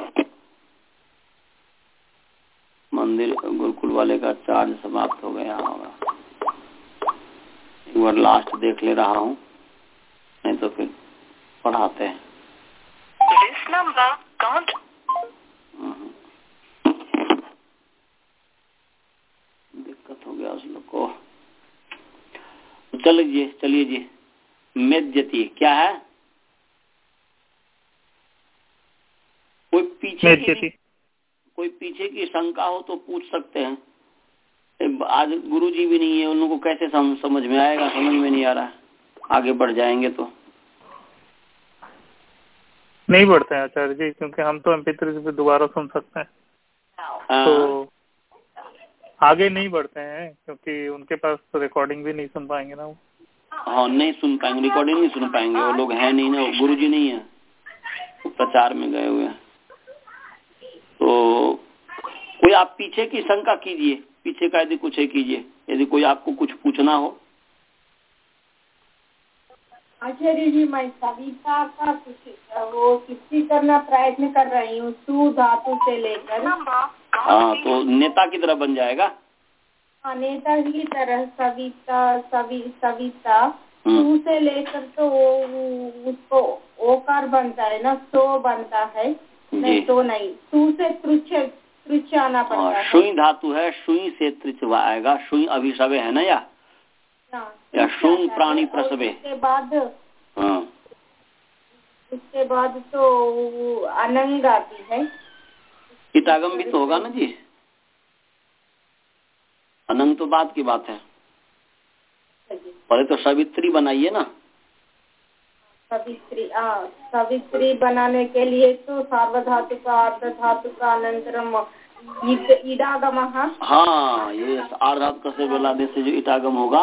Speaker 1: मंदिर गुरुकुल वाले का चार्ज समाप्त हो गया होगा। एक बार लास्ट देख ले रहा हूँ, नहीं तो फिर पढ़ाते हैं। दिक्कत हो गया उस लोग को। चलिए चलिए जी, मेद्यति क्या है? कोई पीछे की कोई पीछे की शंका हो तो पूछ सकते हैं। आज गुरुजी भी नहीं है, उन लोगों को कैसे सम, समझ में आएगा? समझ में नहीं आ रहा है। आगे बढ़ जाएंगे तो
Speaker 3: नहीं बढ़ते हैं आचार्य जी, क्योंकि हम तो एम पी थ्री पे दोबारा सुन सकते हैं।
Speaker 1: आ,
Speaker 3: तो आगे नहीं बढ़ते हैं क्योंकि उनके पास तो रिकॉर्डिंग भी नहीं सुन पाएंगे ना वो।
Speaker 1: हाँ, नहीं सुन पाएंगे, रिकॉर्डिंग नहीं सुन पाएंगे। वो लोग हैं नहीं ना, गुरुजी नहीं है, वो प्रचार में गए हुए हैं। तो कोई आप पीछे की शंका कीजिए, पीछे का यदि कुछ है कीजिए, यदि कोई आपको कुछ पूछना हो।
Speaker 5: आचार्य जी, मैं सविता का कुछ वो किसी करना प्रयत्न कर रही हूँ, सु धातु से लेकर।
Speaker 1: हाँ, तो नेता की तरह बन जाएगा।
Speaker 5: हाँ, नेता की तरह सविता सवि सविता सु से लेकर तो वो उसको ओकार बनता है ना, सो बनता है। नहीं तो नहीं, सु से त्रुच त्रुच आना पड़ता है।
Speaker 1: शुई धातु है, शुई से त्रिच आएगा। शुई अभिशवे है ना, या या शुं प्राणी प्रसवे।
Speaker 5: उसके बाद
Speaker 1: हाँ,
Speaker 5: उसके बाद तो अनंग आती है।
Speaker 1: इटागम भी तो होगा ना जी। अनंग तो बात की बात है, पहले तो सवित्री बनाइए ना।
Speaker 5: सवित्री हाँ, सवित्री बनाने के लिए तो सार्वधातु का अर्ध धातु का अनंतरम इडागम।
Speaker 1: हाँ, ये आर्धातु से बेलादे से जो इटागम होगा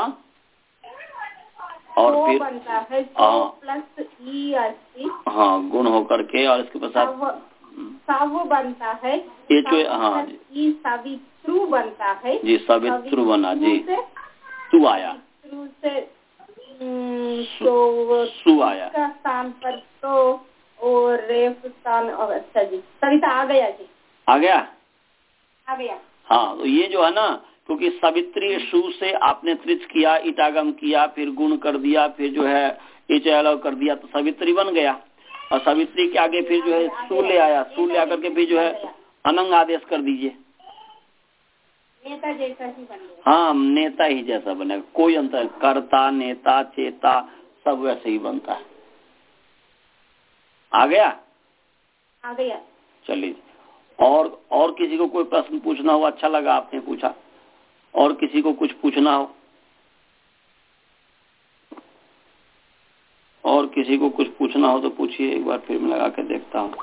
Speaker 1: और
Speaker 5: तो
Speaker 1: फिर
Speaker 5: बनता है तो प्लस ई अस्सी।
Speaker 1: हाँ, गुण होकर के, और इसके पश्चात
Speaker 5: साव बनता है।
Speaker 1: ये जो हाँ
Speaker 5: ई सवित्रु बनता है
Speaker 1: जी, सवित्रु बना जी। तू आया
Speaker 5: सु से तो
Speaker 1: सु आया
Speaker 5: का स्थान पर तो और रेफ स्थान। अच्छा जी, सविता आ गया जी,
Speaker 1: आ गया
Speaker 5: आ गया।
Speaker 1: हाँ, तो ये जो है ना, क्योंकि सवित्री सु से आपने त्रिच किया, इटागम किया, फिर गुण कर दिया, फिर जो है इचैलव कर दिया, तो सवित्री बन गया। और सवित्री के आगे फिर जो है सु ले आया, सु ले आकर के फिर जो है अनंग आदेश कर दीजिए।
Speaker 5: नेता जैसा ही बन गया।
Speaker 1: हाँ, नेता ही जैसा बनेगा, कोई अंतर, कर्ता नेता चेता सब वैसे ही बनता है। आ गया
Speaker 5: आ गया।
Speaker 1: चलिए, और और किसी को कोई प्रश्न पूछना हो? अच्छा लगा आपने पूछा। और किसी को कुछ पूछना हो? और किसी को कुछ पूछना हो तो पूछिए, एक बार फिर मैं लगा के देखता हूँ।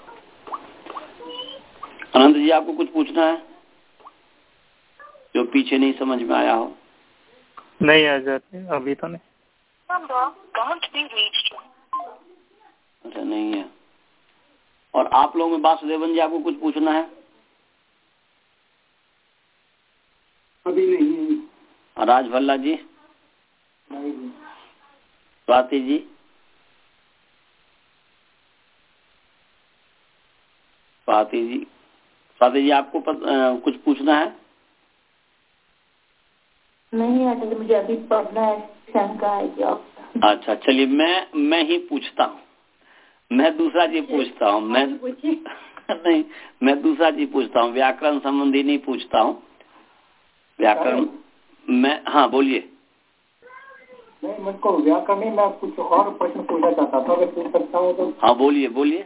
Speaker 1: अनंत जी, आपको कुछ पूछना है जो पीछे नहीं समझ में आया हो?
Speaker 3: नहीं आ जाते अभी तो नहीं।
Speaker 1: अच्छा, नहीं है। और आप लोगों में वासुदेवन जी, आपको कुछ पूछना है?
Speaker 4: अभी नहीं है।
Speaker 1: राज भल्ला जी, स्वाति जी, स्वाति जी, स्वाति जी, आपको पत, आ, कुछ पूछना है?
Speaker 5: नहीं आता तो मुझे अभी पढ़ना है, शंका है जॉब।
Speaker 1: अच्छा, चलिए, मैं मैं ही पूछता हूँ। मैं दूसरा जी पूछता हूँ। मैं नहीं, मैं दूसरा जी पूछता हूँ, व्याकरण संबंधी नहीं पूछता हूँ। व्याकरण मैं हाँ, बोलिए।
Speaker 6: नहीं, मुझको व्याकरण नहीं, मैं कुछ और प्रश्न पूछना चाहता था, अगर पूछ सकता हूँ तो।
Speaker 1: हाँ, बोलिए बोलिए।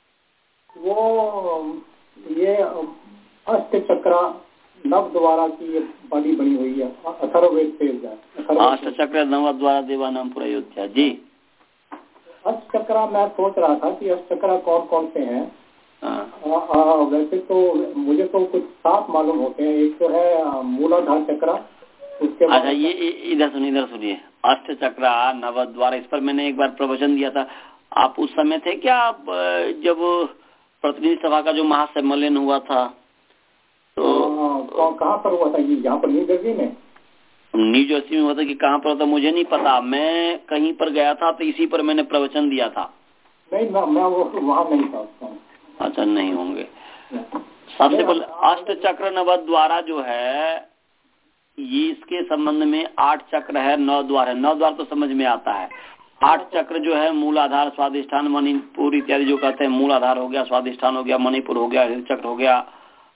Speaker 6: वो ये अष्ट चक्रा नव द्वारा की ये बनी बनी हुई है, अथर्ववेद से
Speaker 1: अष्ट चक्र नव द्वारा देवानाम प्रयोज्या जी।
Speaker 6: अष्ट चक्रा मैं सोच रहा था कि अष्ट चक्रा कौन कौन से हैं। वैसे तो मुझे तो कुछ सात मालूम होते हैं। एक तो है मूलाधार चक्रा, उसके
Speaker 1: अच्छा, ये इधर सुनिए, इधर सुनिए। अष्ट चक्रा नव द्वारा, इस पर मैंने एक बार प्रवचन दिया था। आप उस समय थे क्या, जब प्रतिनिधि सभा का जो महासम्मेलन हुआ था? तो
Speaker 6: कहाँ पर हुआ था? ये यहाँ पर न्यू दिल्ली में?
Speaker 1: न्यू जर्सी में होता कि कहाँ पर होता मुझे नहीं पता, मैं कहीं पर गया था तो इसी पर मैंने प्रवचन दिया था।
Speaker 6: नहीं मैं, मैं वो वहाँ नहीं था।
Speaker 1: अच्छा नहीं होंगे। सबसे पहले अष्ट चक्र नव द्वारा जो है ये इसके संबंध में आठ चक्र है, नौ द्वार है। नौ द्वार तो समझ में आता है। आठ चक्र जो है मूलाधार, स्वादिष्ठान, मणिपुर इत्यादि जो कहते हैं। मूलाधार हो गया, स्वादिष्ठान हो गया, मणिपुर हो गया, हृदय चक्र हो गया,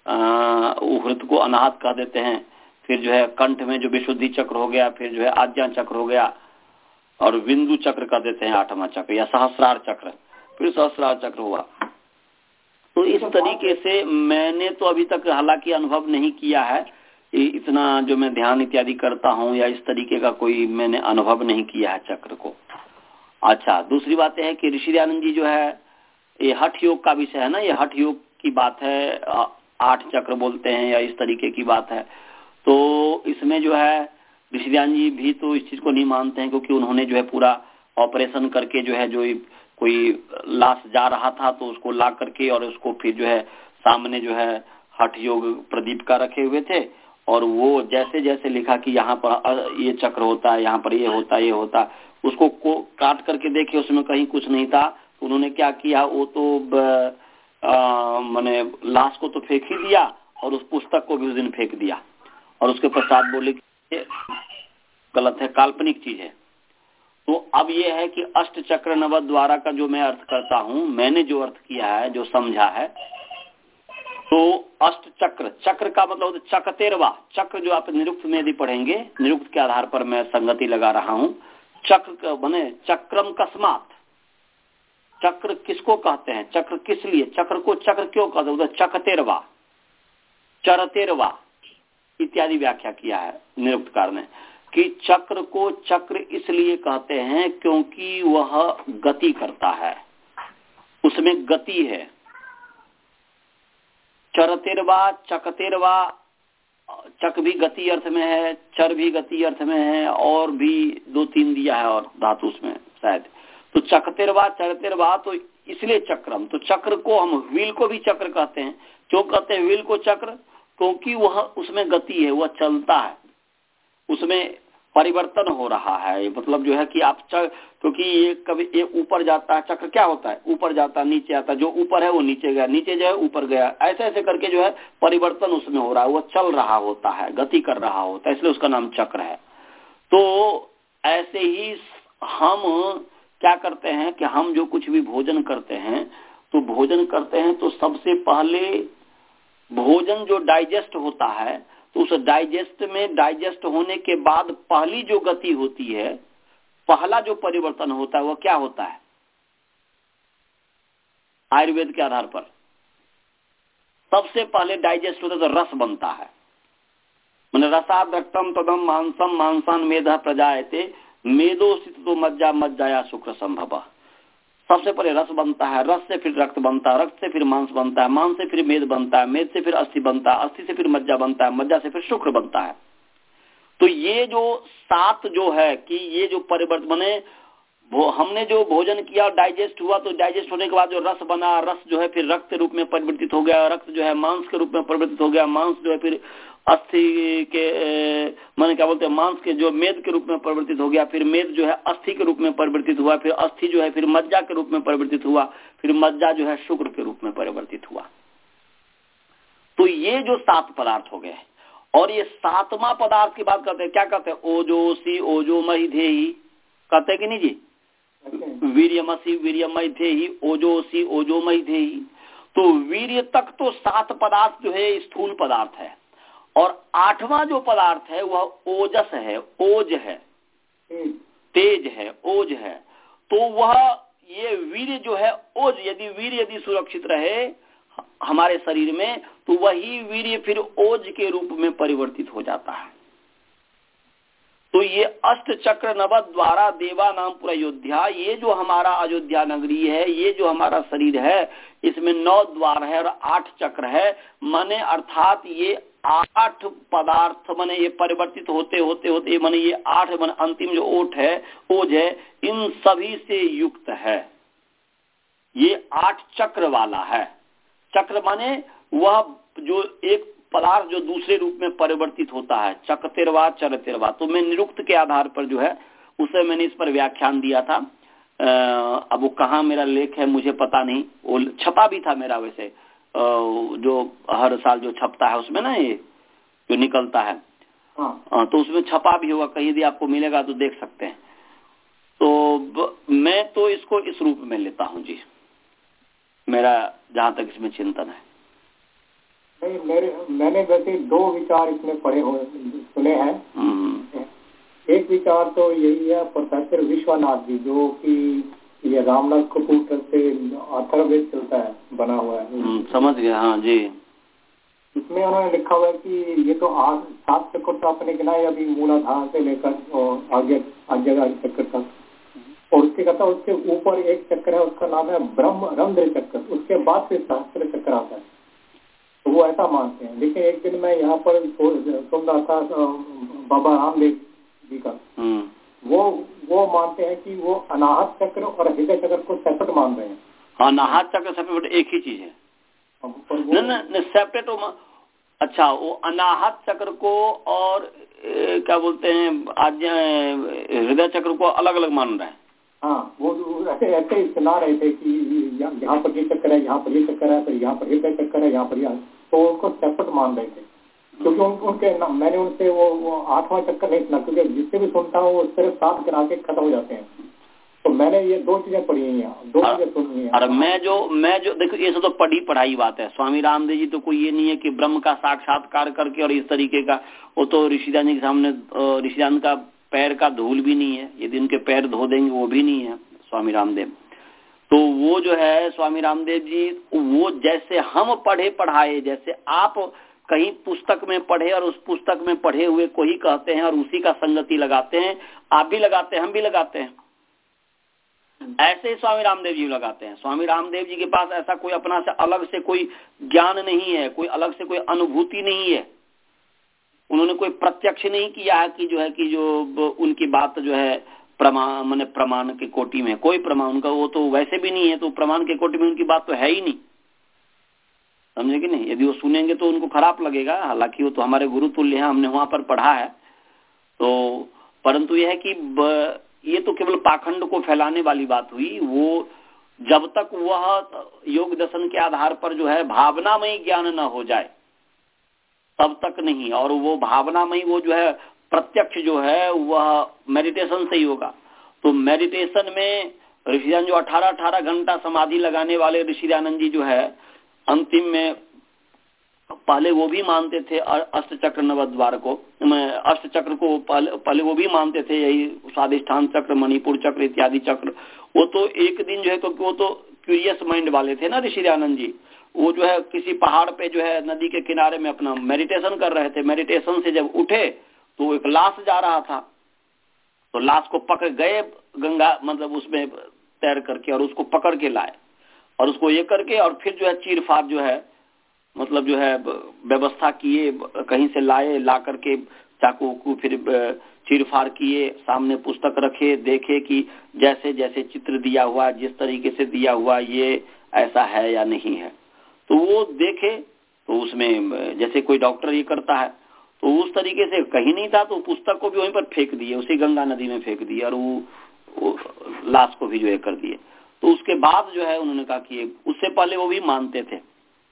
Speaker 1: हृदय को अनाहत कह देते हैं। फिर जो है कंठ में जो विशुद्धि चक्र हो गया, फिर जो है आज्ञा चक्र हो गया, और बिंदु चक्र कह देते हैं आठवां चक्र, या सहस्रार चक्र, फिर सहस्रार चक्र हुआ। तो इस तरीके से मैंने तो अभी तक हालांकि अनुभव नहीं किया है, इतना जो मैं ध्यान इत्यादि करता हूँ या इस तरीके का कोई मैंने अनुभव नहीं किया है चक्र को। अच्छा, दूसरी बात यह है कि ऋषि दयानंद जी जो है ये हठ योग का विषय है ना, ये हठ योग की बात है, आठ चक्र बोलते हैं या इस तरीके की बात है। तो इसमें जो है ऋषि दयानंद जी भी तो इस चीज को नहीं मानते हैं, क्योंकि उन्होंने जो है पूरा ऑपरेशन करके जो है जो कोई लाश जा रहा था तो उसको ला करके और उसको फिर जो है सामने जो है हठ योग प्रदीप का रखे हुए थे, और वो जैसे जैसे लिखा कि यहाँ पर ये चक्र होता है, यहाँ पर ये होता है, ये होता है, उसको को काट करके देखे उसमें कहीं कुछ नहीं था। तो उन्होंने क्या किया, वो तो माने लाश को तो फेंक ही दिया और उस पुस्तक को भी उस दिन फेंक दिया, और उसके पश्चात बोले कि गलत है, काल्पनिक चीज है। तो अब ये है कि अष्ट चक्र नव द्वारा का जो मैं अर्थ करता हूँ, मैंने जो अर्थ किया है, जो समझा है, तो अष्ट चक्र, चक्र का मतलब चकतेरवा चक्र, जो आप निरुक्त में यदि पढ़ेंगे, निरुक्त के आधार पर मैं संगति लगा रहा हूँ। चक्र बने चक्रम कस्मात, चक्र किसको कहते हैं, चक्र किस लिए, चक्र को चक्र क्यों कहते हैं, चकतेरवा, चरतेरवा इत्यादि व्याख्या किया है निरुक्तकार ने, कि चक्र को चक्र इसलिए कहते हैं क्योंकि वह गति करता है, उसमें गति है। चरतेरवा, चकतेरवा, चक भी गति अर्थ में है, चर भी गति अर्थ में है, और भी दो तीन दिया है और धातु उसमें शायद। तो चकतेरवा, चरतेरवा, तो इसलिए चक्रम, तो चक्र को हम व्हील को भी चक्र कहते हैं। क्यों कहते हैं व्हील को चक्र, क्योंकि वह उसमें गति है, वह चलता है, उसमें परिवर्तन हो रहा है। मतलब जो है कि आप चक्र, क्योंकि ये कभी ये ऊपर जाता है, चक्र क्या होता है, ऊपर जाता नीचे आता, जो ऊपर है वो नीचे गया, नीचे जो है ऊपर गया, ऐसे ऐसे करके जो है परिवर्तन उसमें हो रहा है, वो चल रहा होता है, गति कर रहा होता है, इसलिए उसका नाम चक्र है। तो ऐसे ही हम क्या करते हैं कि हम जो कुछ भी भोजन करते हैं, तो भोजन करते हैं तो सबसे पहले भोजन जो डाइजेस्ट होता है, तो उस डाइजेस्ट में डाइजेस्ट होने के बाद पहली जो गति होती है, पहला जो परिवर्तन होता है, वो क्या होता है आयुर्वेद के आधार पर, सबसे पहले डाइजेस्ट होता है तो रस बनता है। मैंने रसाद रक्तम तदम मांसम मांसान मेधा प्रजायते मेदो सितो मज्जा मज्जाया शुक्र संभव। सबसे पहले रस बनता है, रस से फिर रक्त बनता है, रक्त से फिर मांस बनता है, मांस से फिर मेद बनता है, मेद से फिर अस्थि बनता है, अस्थि से फिर मज्जा बनता है, मज्जा से फिर शुक्र बनता है। तो ये जो सात जो है कि ये जो परिवर्तन बने, वो हमने जो भोजन किया डाइजेस्ट हुआ, तो डाइजेस्ट होने के बाद जो रस बना, रस जो है फिर रक्त के रूप में परिवर्तित हो गया, रक्त जो है मांस के रूप में परिवर्तित हो गया, मांस जो है फिर अस्थि के माने क्या बोलते हैं मांस के जो मेद के रूप में परिवर्तित हो गया, फिर मेद जो है अस्थि के रूप में परिवर्तित हुआ, फिर अस्थि जो है फिर मज्जा के रूप में परिवर्तित हुआ, फिर मज्जा जो है शुक्र के रूप में परिवर्तित हुआ। तो ये जो सात पदार्थ हो गए, और ये सातवां पदार्थ की बात करते हैं, क्या कहते हैं, ओजोसी ओजोमयि धेहि कहते हैं कि नहीं जी, वीर्यमसी वीर्यमयि धेहि ओजोसी ओजोमयि धेहि। तो वीर्य तक तो सात पदार्थ जो है स्थूल पदार्थ है, और आठवां जो पदार्थ है वह ओजस है, ओज है, तेज है, ओज है। तो वह ये वीर्य जो है ओज, यदि वीर्य यदि सुरक्षित रहे हमारे शरीर में, तो वही वीर्य फिर ओज के रूप में परिवर्तित हो जाता है। तो ये अष्ट चक्र नव द्वारा देवा नाम पूरा अयोध्या, ये जो हमारा अयोध्या नगरी है, ये जो हमारा शरीर है, इसमें नौ द्वार है और आठ चक्र है। माने अर्थात ये आठ पदार्थ माने ये परिवर्तित होते होते होते माने ये आठ माने अंतिम जो ओठ है, ओज है, इन सभी से युक्त है। ये आठ चक्र वाला है। चक्र माने वह जो एक पदार्थ जो दूसरे रूप में परिवर्तित होता है, चकतेरवा चरतेरवा, तो मैं निरुक्त के आधार पर जो है उसे मैंने इस पर व्याख्यान दिया था। अब वो कहाँ मेरा लेख है मुझे पता नहीं, वो छपा भी था मेरा वैसे, जो हर साल जो छपता है उसमें ना ये जो निकलता है, हाँ, तो उसमें छपा भी होगा, कहीं भी आपको मिलेगा तो देख सकते हैं। तो मैं तो इसको इस रूप में लेता हूँ जी, मेरा जहाँ तक इसमें चिंतन है।
Speaker 6: नहीं, मेरे मैंने वैसे दो विचार इसमें पढ़े हुए सुने हैं। एक विचार तो यही है प्रोफेसर विश्वनाथ जी, जो कि ये रामनाथ कपूर से अथर्ववेद चलता है बना हुआ है,
Speaker 1: समझ गया, हाँ जी।
Speaker 6: इसमें उन्होंने लिखा हुआ है कि ये तो आज सात चक्कर तो आपने गिनाए अभी मूलाधार से लेकर और आगे आगे चक्कर तक, और उसके कहता है उसके ऊपर एक चक्कर है, उसका नाम है ब्रह्म रंध्र चक्कर, उसके बाद फिर सहस्त्र चक्कर आता है, तो वो ऐसा मानते हैं। लेकिन एक दिन मैं यहाँ पर सुन रहा था बाबा रामदेव जी का, वो वो मानते हैं कि वो अनाहत चक्र और हृदय चक्र को सेपरेट मान रहे हैं।
Speaker 1: अनाहत चक्र सेपरेट एक ही चीज है, न न सेपरेट। अच्छा, वो अनाहत चक्र को और ए, क्या बोलते हैं आज हृदय चक्र को अलग अलग मान रहे हैं।
Speaker 6: हाँ, वो ऐसे ऐसे सुना रहे थे कि यहाँ पर ये चक्कर है, यहाँ पर ये चक्कर है, फिर यहाँ पर हृदय चक्कर है, यहाँ पर यहाँ, तो उनको सेपरेट मान रहे थे। क्योंकि उन, उनके मैंने उनसे वो, वो आठवां चक्कर नहीं सुना, क्योंकि जिससे भी सुनता हूँ वो सिर्फ सात गिरा के खत्म हो जाते हैं। तो मैंने ये दो चीजें पढ़ी हैं, दो चीजें सुनी हैं।
Speaker 1: और मैं जो मैं जो देखो, ये सब तो पढ़ी पढ़ाई बात है। स्वामी रामदेव जी तो कोई ये नहीं है कि ब्रह्म का साक्षात्कार करके और इस तरीके का, वो तो ऋषिदान जी के सामने ऋषिदान का पैर का धूल भी नहीं है, यदि उनके पैर धो देंगे वो भी नहीं है स्वामी रामदेव। तो वो जो है स्वामी रामदेव जी, वो जैसे हम पढ़े पढ़ाए, जैसे आप कहीं पुस्तक में पढ़े और उस पुस्तक में पढ़े हुए को ही कहते हैं और उसी का संगति लगाते हैं, आप भी लगाते हैं, हम भी लगाते हैं, ऐसे ही स्वामी रामदेव जी लगाते हैं। स्वामी रामदेव जी के पास ऐसा कोई अपना से अलग से कोई ज्ञान नहीं है, कोई अलग से कोई अनुभूति नहीं है, उन्होंने कोई प्रत्यक्ष नहीं किया है कि जो है कि जो उनकी बात जो है प्रमाण माने प्रमाण के कोटि में, कोई प्रमाण उनका वो तो वैसे भी नहीं है, तो प्रमाण के कोटि में उनकी बात तो है ही नहीं, समझे कि नहीं। यदि वो सुनेंगे तो उनको खराब लगेगा, हालांकि वो तो हमारे गुरु तुल्य हैं, हमने वहां पर पढ़ा है। तो परंतु यह है कि ये तो केवल पाखंड को फैलाने वाली बात हुई। वो जब तक वह योग दर्शन के आधार पर जो है भावनामयी ज्ञान न हो जाए तब तक नहीं, और वो भावनामयी वो जो है प्रत्यक्ष जो है वह मेडिटेशन से ही होगा। तो मेडिटेशन में ऋषिदान जो अठारह अठारह घंटा समाधि लगाने वाले ऋषिदानंद जी जो है अंतिम में, पहले वो भी मानते थे अष्ट चक्र नवद्वार को, अष्ट चक्र को पहले, पहले वो भी मानते थे, यही स्वादिष्ठान चक्र, मणिपुर चक्र इत्यादि चक्र। वो तो एक दिन जो है, क्योंकि वो तो क्यूरियस माइंड वाले थे ना ऋषिदानंद जी, वो जो है किसी पहाड़ पे जो है नदी के किनारे में अपना मेडिटेशन कर रहे थे। मेडिटेशन से जब उठे तो एक लाश जा रहा था, तो लाश को पकड़ गए गंगा मतलब उसमें तैर करके, और उसको पकड़ के लाए और उसको ये करके, और फिर जो है चीर फाड़ जो है मतलब जो है व्यवस्था किए, कहीं से लाए, ला करके चाकू को फिर चीर फाड़ किए, सामने पुस्तक रखे, देखे कि जैसे जैसे चित्र दिया हुआ, जिस तरीके से दिया हुआ ये ऐसा है या नहीं है। तो वो देखे तो उसमें जैसे कोई डॉक्टर ये करता है, तो उस तरीके से कहीं नहीं था, तो पुस्तक को भी वहीं पर फेंक दिए, उसी गंगा नदी में फेंक दिए, और वो, वो लाश को भी जो है कर दिए। तो उसके बाद जो है उन्होंने कहा कि उससे पहले वो भी मानते थे,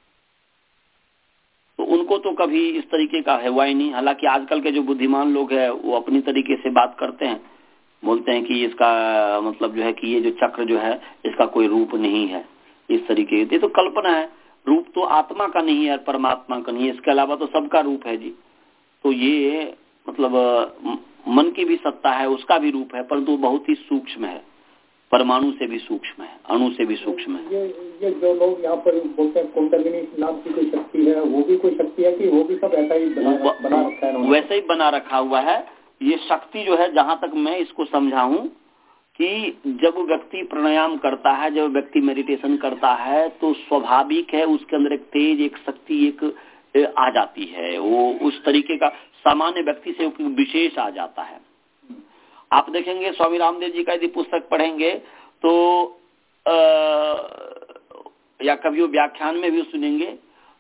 Speaker 1: तो उनको तो कभी इस तरीके का है हुआ ही नहीं। हालांकि आजकल के जो बुद्धिमान लोग हैं वो अपनी तरीके से बात करते हैं, बोलते हैं कि इसका मतलब जो है कि ये जो चक्र जो है इसका कोई रूप नहीं है, इस तरीके ये तो कल्पना है, रूप तो आत्मा का नहीं है, परमात्मा का नहीं है, इसके अलावा तो सबका रूप है जी। तो ये मतलब मन की भी सत्ता है, उसका भी रूप है, परंतु बहुत ही सूक्ष्म है, परमाणु से भी सूक्ष्म है, अणु से भी सूक्ष्म है।
Speaker 6: ये ये जो लोग यहाँ पर बोलते हैं कुंडलिनी नाम की कोई शक्ति है, वो भी कोई शक्ति है कि वो भी सब ऐसा ही बना, बना रखा है?
Speaker 1: वैसे ही बना रखा हुआ है। ये शक्ति जो है, जहां तक मैं इसको समझाऊं कि जब व्यक्ति प्राणायाम करता है, जब व्यक्ति मेडिटेशन करता है, तो स्वाभाविक है उसके अंदर एक तेज, एक शक्ति एक आ जाती है, वो उस तरीके का सामान्य व्यक्ति से विशेष आ जाता है। आप देखेंगे स्वामी रामदेव जी का यदि पुस्तक पढ़ेंगे तो आ, या कभी वो व्याख्यान में भी सुनेंगे,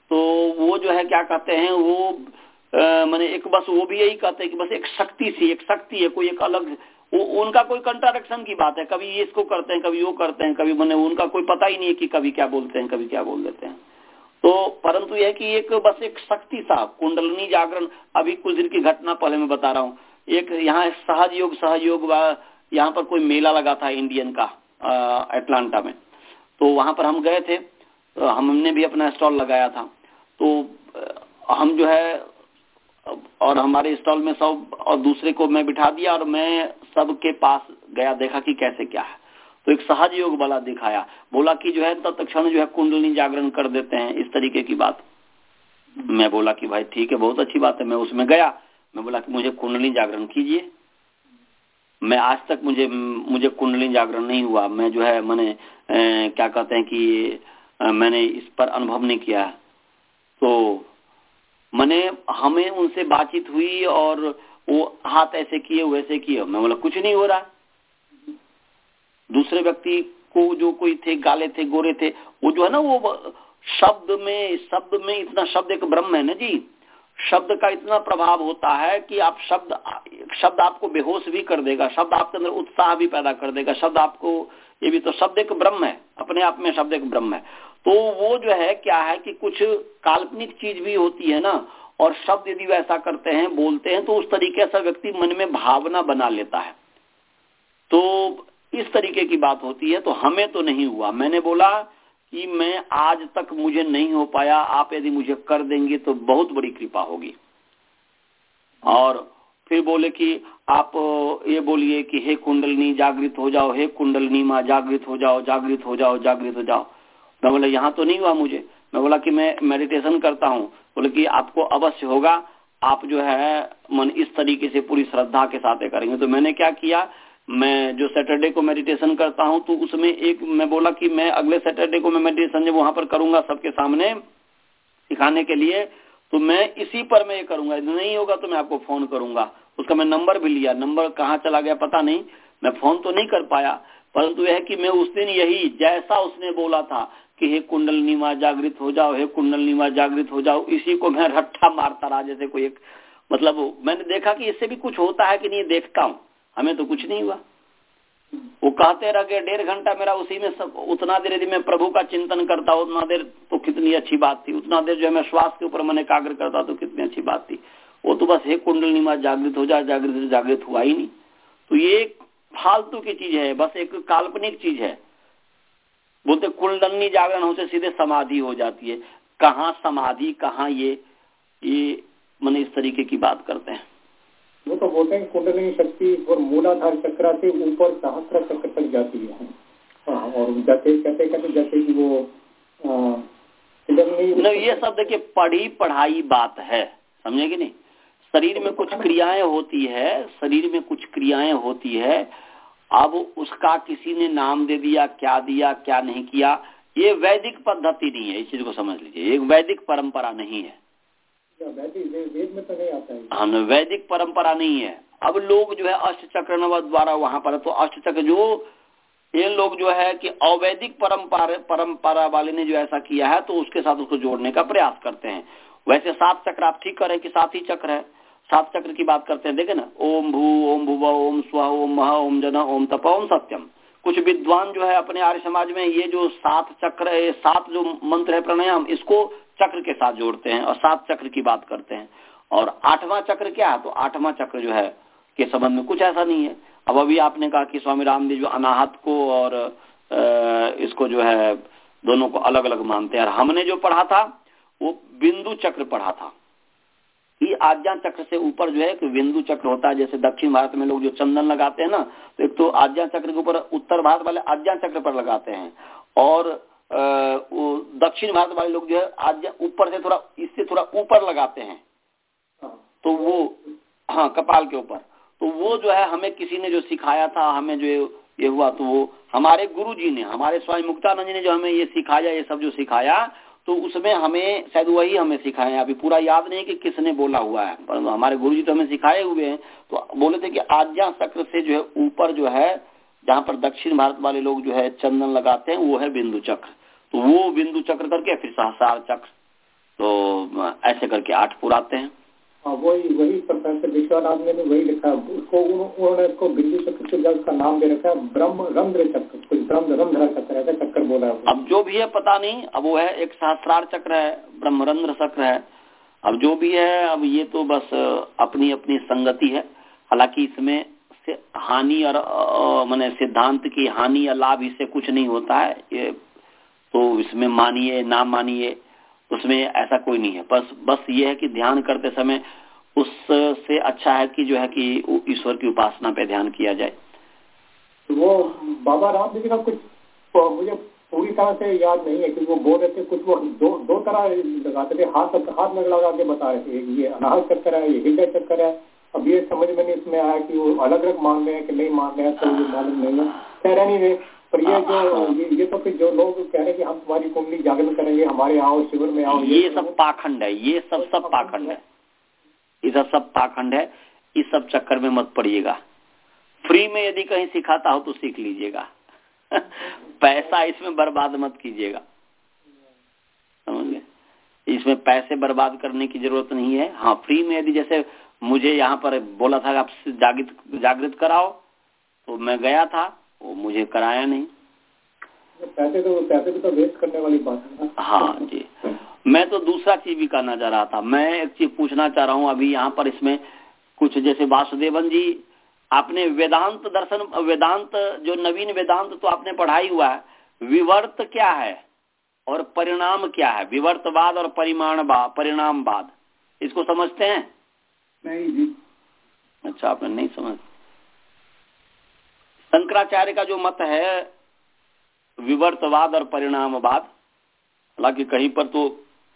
Speaker 1: तो वो जो है क्या कहते हैं, वो मैंने एक बस वो भी यही कहते हैं कि बस एक शक्ति सी, एक शक्ति है, कोई एक अलग, वो उनका कोई कंट्राडिक्शन की बात है, कभी ये इसको करते हैं, कभी वो करते हैं, कभी मैंने उनका कोई पता ही नहीं है कि कभी क्या बोलते हैं, कभी क्या बोल देते हैं। तो परंतु यह कि एक बस एक शक्ति सा कुंडलनी जागरण, अभी कुछ दिन की घटना पहले मैं बता रहा हूँ, एक यहाँ सहज योग सहयोग यहाँ पर कोई मेला लगा था इंडियन का अटलांटा में, तो वहां पर हम गए थे, हमने भी अपना स्टॉल लगाया था। तो हम जो है और हमारे स्टॉल में सब और दूसरे को मैं बिठा दिया और मैं सबके पास गया, देखा कि कैसे क्या है। तो एक सहज योग वाला दिखाया, बोला कि जो है तत्क्षण जो है कुंडलिनी जागरण कर देते हैं, इस तरीके की बात। मैं बोला कि भाई ठीक है, बहुत अच्छी बात है। मैं उसमें गया, मैं बोला कि मुझे कुंडलिनी जागरण कीजिए। मैं आज तक मुझे मुझे कुंडलिनी जागरण नहीं हुआ, मैं जो है मैंने क्या कहते हैं कि आ, मैंने इस पर अनुभव नहीं किया। तो मैंने हमें उनसे बातचीत हुई और वो हाथ ऐसे किए वैसे किए, मैं बोला कुछ नहीं हो रहा। दूसरे व्यक्ति को जो कोई थे, गाले थे, गोरे थे, वो जो है ना वो शब्द में शब्द में इतना, शब्द एक ब्रह्म है ना जी, शब्द का इतना प्रभाव होता है कि आप शब्द शब्द आपको बेहोश भी कर देगा, शब्द आपके अंदर उत्साह भी पैदा कर देगा, शब्द आपको ये भी, तो शब्द एक ब्रह्म है, अपने आप में शब्द एक ब्रह्म है। तो वो जो है क्या है कि कुछ काल्पनिक चीज भी होती है ना, और शब्द यदि वैसा करते हैं, बोलते हैं, तो उस तरीके से व्यक्ति मन में भावना बना लेता है। तो इस तरीके की बात होती है। तो हमें तो नहीं हुआ। मैंने बोला कि मैं आज तक मुझे नहीं हो पाया, आप यदि मुझे कर देंगे तो बहुत बड़ी कृपा होगी। और फिर बोले कि आप ये बोलिए कि हे कुंडलनी जागृत हो जाओ, हे कुंडलनी माँ जागृत हो जाओ, जागृत हो जाओ, जागृत हो जाओ। मैं बोला यहाँ तो नहीं हुआ मुझे। मैं बोला कि मैं मेडिटेशन करता हूँ। बोले कि आपको अवश्य होगा, आप जो है मन इस तरीके से पूरी श्रद्धा के साथ करेंगे। तो मैंने क्या किया, मैं जो सैटरडे को मेडिटेशन करता हूं, तो उसमें एक मैं बोला कि मैं अगले सैटरडे को मैं मेडिटेशन जब वहां पर करूंगा सबके सामने सिखाने के लिए, तो मैं इसी पर मैं ये करूंगा, नहीं होगा तो मैं आपको फोन करूंगा। उसका मैं नंबर भी लिया, नंबर कहाँ चला गया पता नहीं, मैं फोन तो नहीं कर पाया, परंतु यह कि मैं उस दिन यही जैसा उसने बोला था कि हे कुंडलिनी माँ जागृत हो जाओ, हे कुंडलिनी माँ जागृत हो जाओ, इसी को मैं रट्टा मारता रहा जैसे कोई एक, मतलब मैंने देखा कि इससे भी कुछ होता है कि नहीं, देखता हूँ, हमें तो कुछ नहीं हुआ। वो कहते रह गए डेढ़ घंटा मेरा उसी में सब, उतना देर यदि मैं प्रभु का चिंतन करता उतना देर तो कितनी अच्छी बात थी, उतना देर जो है मैं श्वास के ऊपर मन एकाग्र करता तो कितनी अच्छी बात थी। वो तो बस हे कुंडलिनी माँ जागृत हो जा, जागृत जागृत हुआ ही नहीं। तो ये फालतू की चीज है, बस एक काल्पनिक चीज है। बोलते कुंडलिनी जागरण होते सीधे समाधि हो जाती है, कहाँ समाधि कहाँ ये ये मैंने इस तरीके की बात करते हैं।
Speaker 6: वो तो बोलते हैं कुंडलिनी शक्ति और मूलाधार चक्र से ऊपर सहस्त्र चक्र तक जाती है। हाँ, और जैसे कहते कहते जैसे कि वो
Speaker 1: नहीं, ये सब देखिए पढ़ी पढ़ाई बात है, समझे कि नहीं। शरीर में कुछ क्रियाएं होती है, शरीर में कुछ क्रियाएं होती है, अब उसका किसी ने नाम दे दिया, क्या दिया क्या नहीं किया, ये वैदिक पद्धति नहीं है, इस चीज को समझ लीजिए, एक वैदिक परंपरा नहीं है,
Speaker 6: वेद में तो नहीं आता है।
Speaker 1: हाँ, वैदिक परंपरा नहीं है। अब लोग जो है अष्ट चक्र नव द्वारा वहां पर, तो अष्ट चक्र जो ये लोग जो है कि अवैदिक परंपरा परंपरा वाले ने जो ऐसा किया है, तो उसके साथ उसको जोड़ने का प्रयास करते हैं। वैसे सात चक्र आप ठीक करें कि सात ही चक्र है, सात चक्र की बात करते हैं, देखे ना, ओम भू ओम भुव ओम स्व ओम महा ओम जन ओम तप ओम सत्यम। कुछ विद्वान जो है अपने आर्य समाज में ये जो सात चक्र है, सात जो मंत्र है प्राणायाम, इसको चक्र के साथ जोड़ते हैं और सात चक्र की बात करते हैं। और आठवां चक्र क्या है, तो आठवां चक्र जो है के संबंध में कुछ ऐसा नहीं है। अब अभी आपने कहा कि स्वामी रामदेव जो अनाहत को और इसको जो है दोनों को अलग अलग मानते हैं, और हमने जो पढ़ा था वो बिंदु चक्र पढ़ा था। ये आज्ञा चक्र से ऊपर जो है कि बिंदु चक्र होता है। जैसे दक्षिण भारत में लोग जो चंदन लगाते हैं ना, तो एक तो आज्ञा चक्र के ऊपर उत्तर भारत वाले आज्ञा चक्र पर लगाते हैं, और दक्षिण भारत वाले लोग जो है आज्ञा ऊपर से थोड़ा, इससे थोड़ा ऊपर लगाते हैं, तो वो हाँ कपाल के ऊपर। तो वो जो है हमें किसी ने जो सिखाया था, हमें जो ये हुआ, तो वो हमारे गुरु जी ने, हमारे स्वामी मुक्तानंद जी ने जो हमें ये सिखाया, ये सब जो सिखाया, तो उसमें हमें शायद वही हमें सिखाया। अभी पूरा याद नहीं कि किसने बोला हुआ है, परंतु हमारे गुरु जी तो हमें सिखाए हुए हैं। तो बोले थे कि आज्ञा चक्र से जो है ऊपर जो है, जहाँ पर दक्षिण भारत वाले लोग जो है चंदन लगाते हैं, वो है बिंदु चक्र। तो वो बिंदु चक्र करके फिर सहस्रार चक्र, तो ऐसे करके आठ पुराते हैं।
Speaker 6: वही वही प्रोफेसर विश्वनाथ ने वही लिखा, उसको उन्होंने उसको बिंदु चक्र के जल का नाम दे रखा है ब्रह्म रंध्र चक्र, कुछ ब्रह्म रंध्र चक्र ऐसा चक्कर बोला है।
Speaker 1: अब जो भी है पता नहीं, अब वो है एक सहस्रार चक्र है, ब्रह्मरंध्र चक्र है, अब जो भी है, अब ये तो बस अपनी अपनी संगति है। हालांकि इसमें से हानि और माने सिद्धांत की हानि या लाभ इससे कुछ नहीं होता है, ये तो इसमें मानिए ना मानिए उसमें ऐसा कोई नहीं है। बस बस ये है कि ध्यान करते समय उससे अच्छा है कि जो है कि ईश्वर की उपासना पे ध्यान किया जाए।
Speaker 6: वो बाबा रामदेव जी का कुछ तो मुझे पूरी तरह से याद नहीं है कि वो बोल रहे थे, कुछ वो दो दो तरह लगाते थे, हाथ हाथ में लगा के बता रहे थे, ये अनाहत चक्कर है, ये हृदय चक्कर है। अब ये समझ में नहीं इसमें आया कि वो अलग अलग मान रहे हैं कि नहीं मान रहे हैं, तो ये मालूम नहीं है, कह रहे नहीं वे। पर ये जो ये, ये तो फिर जो लोग कह रहे हैं कि हम तुम्हारी कुंडली जागरण करेंगे, हमारे आओ शिविर में आओ,
Speaker 1: ये सब पाखंड है, ये सब सब पाखंड है, ये सब सब पाखंड है। इस सब चक्कर में मत पड़िएगा। फ्री में यदि कहीं सिखाता हो तो सीख लीजिएगा, पैसा इसमें बर्बाद मत कीजिएगा, समझ गए? इसमें पैसे बर्बाद करने की जरूरत नहीं है। हाँ, फ्री में यदि जैसे मुझे यहाँ पर बोला था आप जागृत जागृत कराओ, तो मैं गया था, वो मुझे कराया नहीं।
Speaker 6: पैसे तो पैसे भी तो वेस्ट करने वाली बात है।
Speaker 1: हाँ जी, मैं तो दूसरा चीज भी करना चाह रहा था। मैं एक चीज पूछना चाह रहा हूँ अभी यहाँ पर, इसमें कुछ जैसे वासुदेवन जी, आपने वेदांत दर्शन, वेदांत जो नवीन वेदांत तो आपने पढ़ाई हुआ है, विवर्त क्या है और परिणाम क्या है? विवर्तवाद और परिमाणवाद, परिणामवाद, इसको समझते हैं?
Speaker 4: नहीं जी।
Speaker 1: अच्छा, आपने नहीं समझ। शंकराचार्य का जो मत है विवर्तवाद और परिणामवाद, हालांकि कहीं पर तो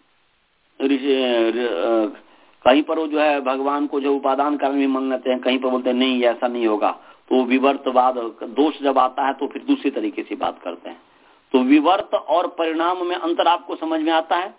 Speaker 1: कहीं पर वो जो है भगवान को जो उपादान कारण भी मान लेते हैं, कहीं पर बोलते हैं नहीं ऐसा नहीं होगा। तो विवर्तवाद दोष जब आता है तो फिर दूसरी तरीके से बात करते हैं। तो विवर्त और परिणाम में अंतर आपको समझ में आता है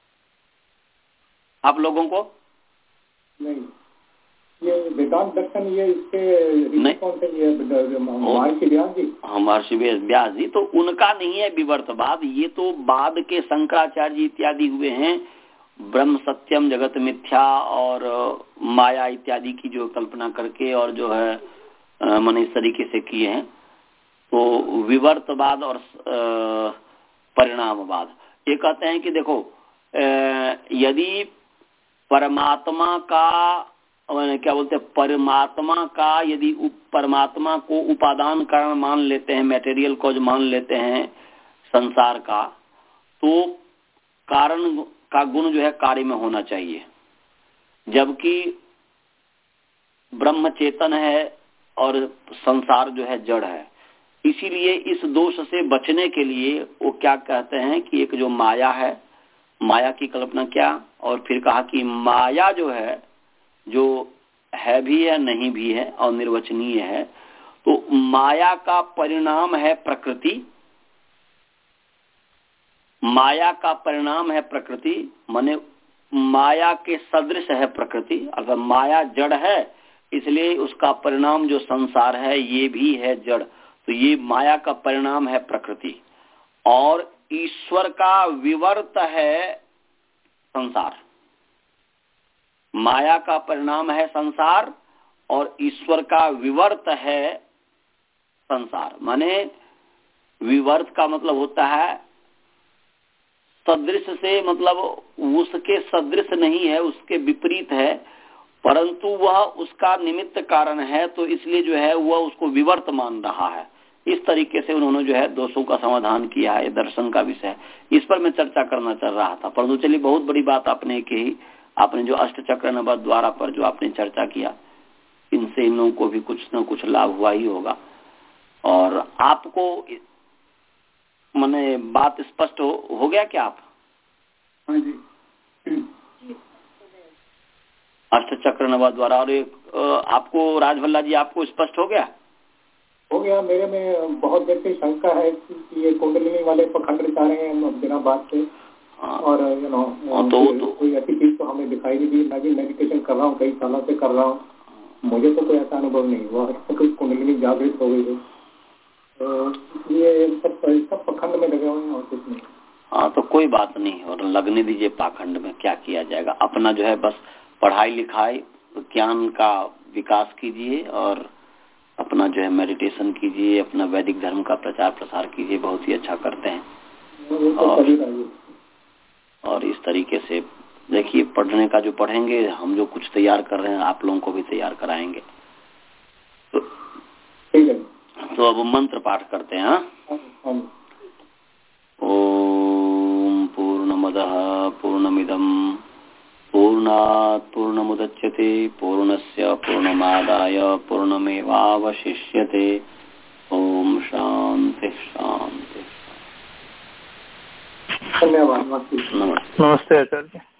Speaker 1: आप लोगों को?
Speaker 6: नहीं, ये वेदांत दर्शन ये इसके कौन से ये महर्षि व्यास जी?
Speaker 1: हाँ, महर्षि व्यास जी, तो उनका नहीं है विवर्तवाद, ये तो बाद के शंकराचार्य जी इत्यादि हुए हैं। ब्रह्म सत्यम जगत मिथ्या और माया इत्यादि की जो कल्पना करके और जो है मन इस तरीके से किए हैं। तो विवर्तवाद और परिणामवाद, ये कहते हैं कि देखो, यदि परमात्मा का क्या बोलते हैं, परमात्मा का यदि परमात्मा को उपादान कारण मान लेते हैं, मटेरियल कॉज मान लेते हैं संसार का, तो कारण का गुण जो है कार्य में होना चाहिए, जबकि ब्रह्म चेतन है और संसार जो है जड़ है। इसीलिए इस दोष से बचने के लिए वो क्या कहते हैं कि एक जो माया है, माया की कल्पना क्या, और फिर कहा कि माया जो है, जो है भी है नहीं भी है और निर्वचनीय है, तो माया का परिणाम है प्रकृति, माया का परिणाम है प्रकृति, माने माया के सदृश है प्रकृति। अगर माया जड़ है इसलिए उसका परिणाम जो संसार है ये भी है जड़, तो ये माया का परिणाम है प्रकृति। और ईश्वर का विवर्त है संसार, माया का परिणाम है संसार और ईश्वर का विवर्त है संसार। माने विवर्त का मतलब होता है सदृश से, मतलब उसके सदृश नहीं है, उसके विपरीत है, परंतु वह उसका निमित्त कारण है, तो इसलिए जो है वह उसको विवर्त मान रहा है। इस तरीके से उन्होंने जो है दोषों का समाधान किया है। दर्शन का विषय, इस पर मैं चर्चा करना चल रहा था, परंतु चलिए बहुत बड़ी बात आपने की, आपने जो अष्ट चक्र नवद द्वारा पर जो आपने चर्चा किया, इनसे इन लोगों को भी कुछ न कुछ लाभ हुआ ही होगा। और आपको माने बात स्पष्ट हो, हो गया क्या आप?
Speaker 4: हाँ जी,
Speaker 1: अष्ट चक्र नवद द्वारा। और एक आपको राजभल्ला जी, आपको स्पष्ट हो गया?
Speaker 6: हो गया। मेरे में बहुत देर से शंका है कि ये कुंडलिनी वाले पखंड चाह रहे हैं बिना बात से। हाँ। और यू नो तो, तो कोई ऐसी चीज तो हमें दिखाई नहीं दी। मैं भी मेडिटेशन कर रहा हूँ, कई सालों से कर रहा हूँ, मुझे तो कोई ऐसा अनुभव नहीं हुआ कि कुंडलिनी जागृत हो गई है। तो ये सब सब पखंड में लगे हुए हैं और कुछ नहीं।
Speaker 1: हाँ तो कोई बात नहीं, और लगने दीजिए पाखंड में, क्या किया जाएगा। अपना जो है बस पढ़ाई लिखाई ज्ञान का विकास कीजिए और अपना जो है मेडिटेशन कीजिए, अपना वैदिक धर्म का प्रचार प्रसार कीजिए, बहुत ही अच्छा करते हैं। और, और इस तरीके से देखिए पढ़ने का जो पढ़ेंगे, हम जो कुछ तैयार कर रहे हैं आप लोगों को भी तैयार कराएंगे। तो, तो अब मंत्र पाठ करते हैं। ओम पूर्णमदः पूर्णमिदं पूर्णात् पूर्णमुदच्यते पूर्णस्य पूर्णमादाय पूर्णमेवावशिष्यते। ओम शांति शांति।
Speaker 6: धन्यवाद।
Speaker 3: नमस्ते आचार्य।